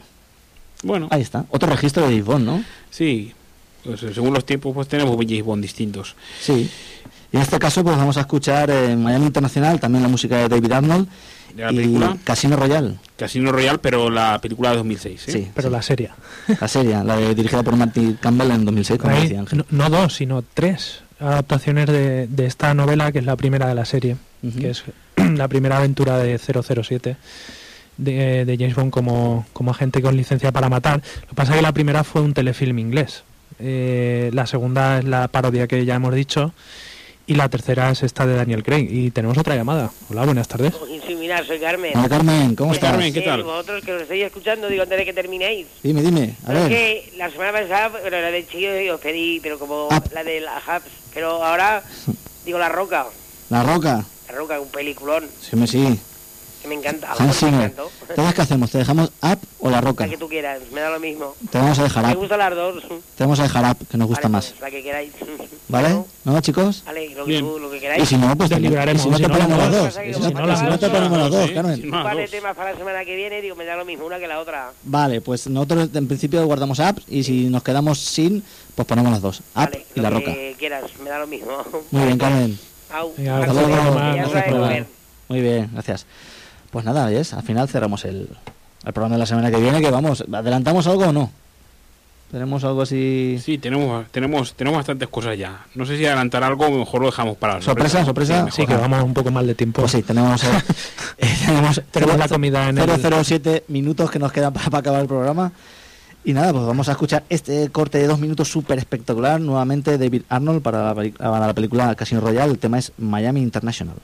ahí está. Otro registro de James Bond, ¿no? Sí, pues, según los tiempos pues tenemos James Bond distintos. Sí, y en este caso pues vamos a escuchar en Miami Internacional también la música de David Arnold. ¿De la película? Casino Royale. Casino Royale, pero la película de 2006, ¿eh? Sí, pero la serie. La serie, dirigida por Martin Campbell en 2006, como decía Ángel. No 2, sino 3 adaptaciones de esta novela, que es la primera de la serie, que es la primera aventura de 007 de James Bond como agente con licencia para matar. Lo que pasa es que la primera fue un telefilm inglés, la segunda es la parodia que ya hemos dicho, y la tercera es esta de Daniel Craig. Y tenemos otra llamada. Hola, buenas tardes. Mira, soy Carmen. Hola, Carmen, ¿cómo estás? Carmen, ¿qué tal? Vosotros que os estoy escuchando, digo, antes de que terminéis. Dime, a ver. Que la semana pasada, pero la del chico os pedí, pero como la de la Habs, pero ahora, digo, La Roca. La Roca, un peliculón. sí. Que me encanta. Hans Zimmer. Entonces, ¿qué hacemos? ¿Te dejamos Up o La Roca? La que tú quieras, me da lo mismo. Te vamos a dejar Me Up. gustan las dos. Te vamos a dejar Up, que nos gusta Vale, más. pues, la que queráis. ¿Vale? ¿No, chicos? Vale, lo Bien. que queráis. Y si no, pues Te libraremos, Si no, si te no, ponemos no, las dos. pasa que Si como no, falta si no te algo, ponemos las dos, sí, Carmen. sí, Un no. par de dos. temas para la semana que viene, digo, me da lo mismo una que la otra. Vale, pues nosotros en principio guardamos Up y si nos quedamos sin, pues ponemos las dos. Up Vale, y La lo Roca. que quieras, me da lo mismo. Muy bien, Carmen. Au. Venga, Hasta gracias, luego. Germán, Ya Gracias sabes, por mujer. venir. Muy bien, gracias. Pues nada, ¿ves? Al final cerramos el programa de la semana que viene, que vamos, ¿adelantamos algo o no? ¿Tenemos algo así? Sí, tenemos bastantes cosas ya. No sé si adelantar algo o mejor lo dejamos para la ¿Sorpresa? ¿Sorpresa? Sí, que vamos un poco mal de tiempo. Pues sí, tenemos Tenemos la comida en el... 007 minutos que nos quedan para acabar el programa. Y nada, pues vamos a escuchar este corte de 2 minutos súper espectacular, nuevamente David Arnold para la película Casino Royale. El tema es Miami International.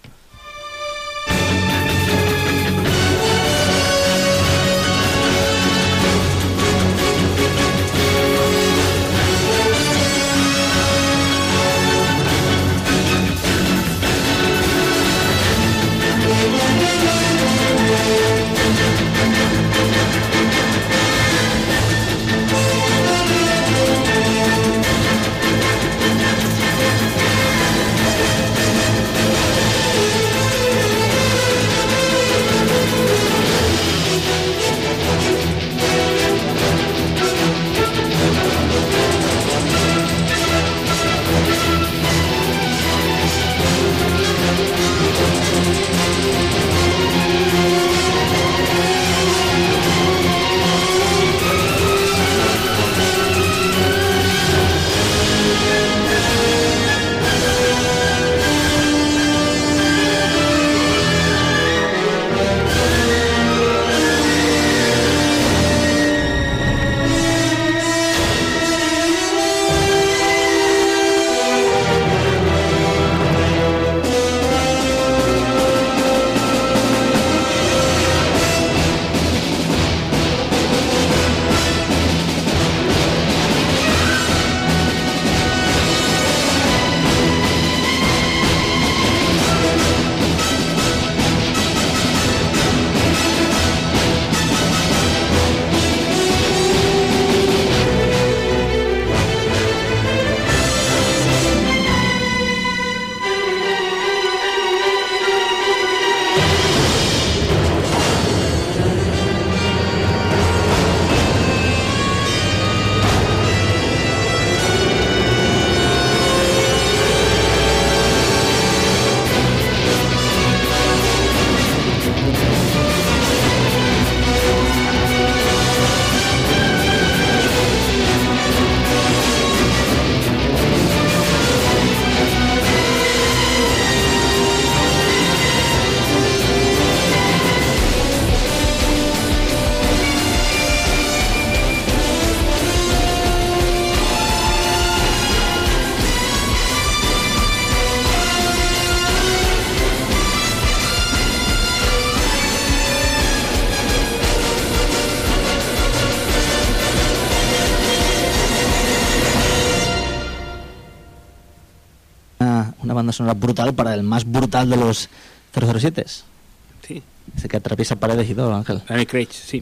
Una banda sonora brutal para el más brutal de los 007. Sí. Ese que atraviesa paredes y todo, Ángel. Daniel Craig, sí.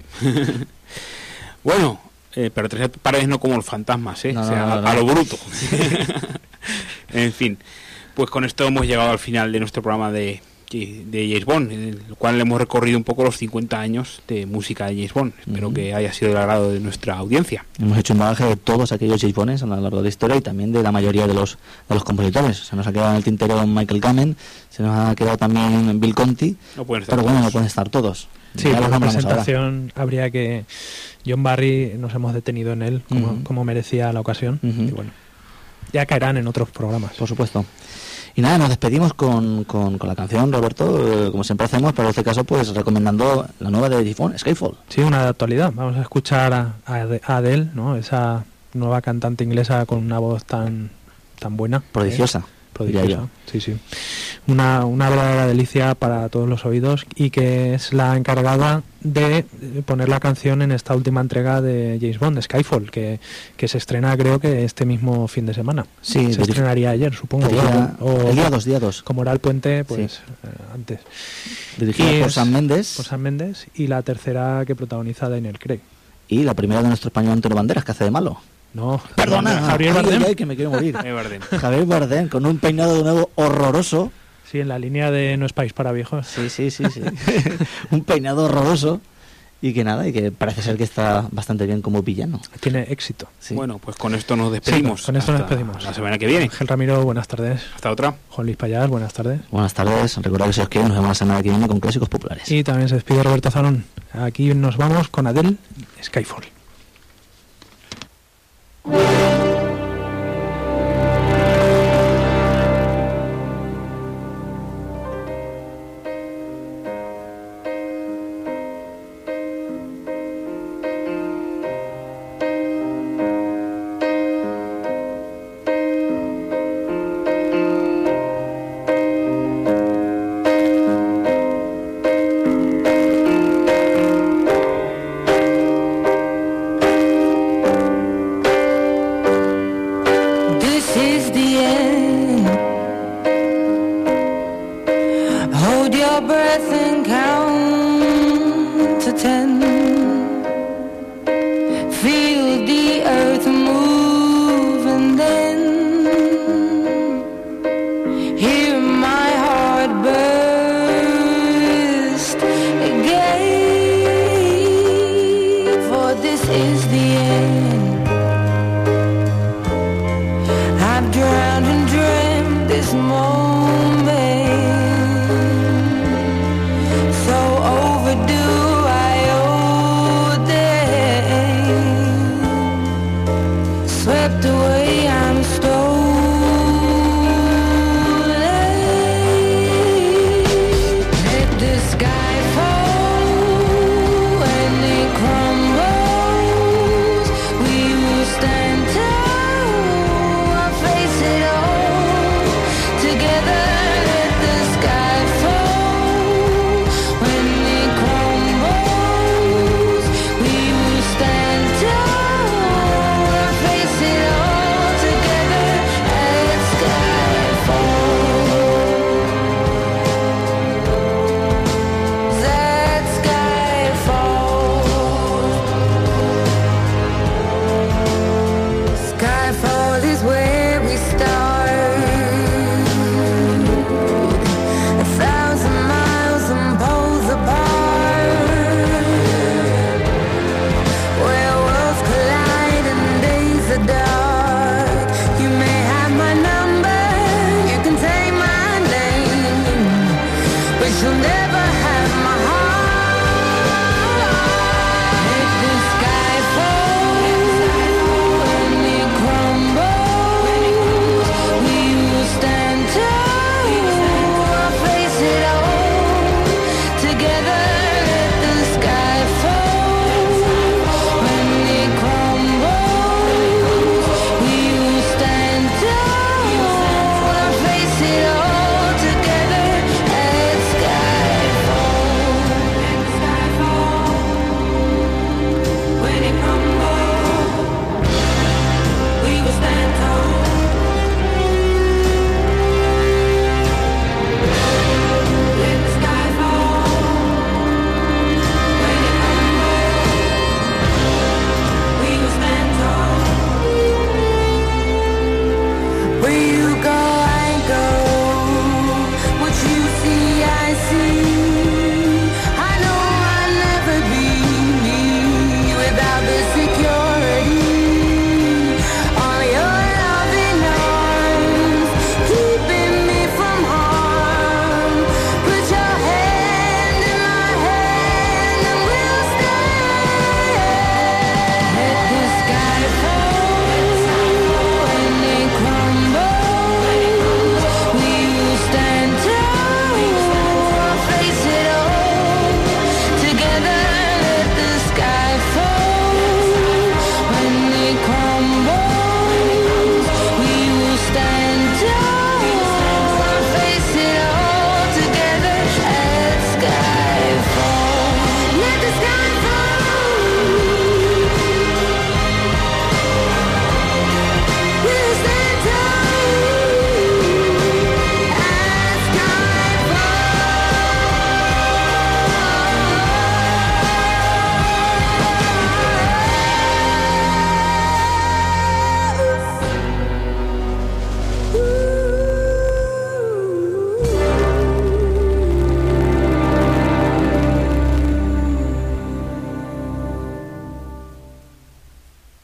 Bueno, pero tres paredes no como los fantasmas, ¿eh? No, o sea, no, no, a no. lo bruto. En fin, pues con esto hemos llegado al final de nuestro programa de James Bond, en el cual hemos recorrido un poco los 50 años de música de James Bond. Espero que haya sido del agrado de nuestra audiencia. Hemos hecho un bagaje de todos aquellos James Bonds a lo largo de la historia y también de la mayoría de los compositores. Se nos ha quedado en el tintero Michael Kamen, se nos ha quedado también Bill Conti, No pueden estar pero bueno, todos. no pueden estar todos. Sí, Ya por los la nombramos presentación habría que... John Barry, nos hemos detenido en él como merecía la ocasión. Y bueno, ya caerán en otros programas. Por supuesto. Y nada, nos despedimos con la canción, Roberto, como siempre hacemos, pero en este caso pues recomendando la nueva de James Bond, Skyfall. Sí, una de actualidad. Vamos a escuchar a Adele, ¿no? Esa nueva cantante inglesa con una voz tan buena. Prodigiosa. Prodigiosa. diría yo. Sí, sí. una verdadera delicia para todos los oídos, y que es la encargada de poner la canción en esta última entrega de James Bond, Skyfall, que se estrena creo que este mismo fin de semana. Sí, se estrenaría ayer, supongo. El día 2. Como era el puente, pues sí. Antes. Dirigida por Sam Mendes. Por Sam Mendes, y la tercera que protagoniza Daniel Craig. Y la primera de nuestro español Antonio Banderas, que hace de malo. No, perdona, Javier Bardem. Ay, que me quiero morir. Javier Bardem, con un peinado de nuevo horroroso. Sí, en la línea de No es país para viejos. Sí. Un peinado horroroso. Y que nada, y que parece ser que está bastante bien como villano. Tiene éxito. Sí. Bueno, pues con esto nos despedimos. Sí, con esto nos despedimos. La semana que viene. Ángel Ramiro, buenas tardes. Hasta otra. Juan Luis Payás, buenas tardes. Buenas tardes. Recordad que si os quieren, nos vemos la semana que viene con Clásicos Populares. Y también se despide Roberto Zalón. Aquí nos vamos con Adele, Skyfall. This morning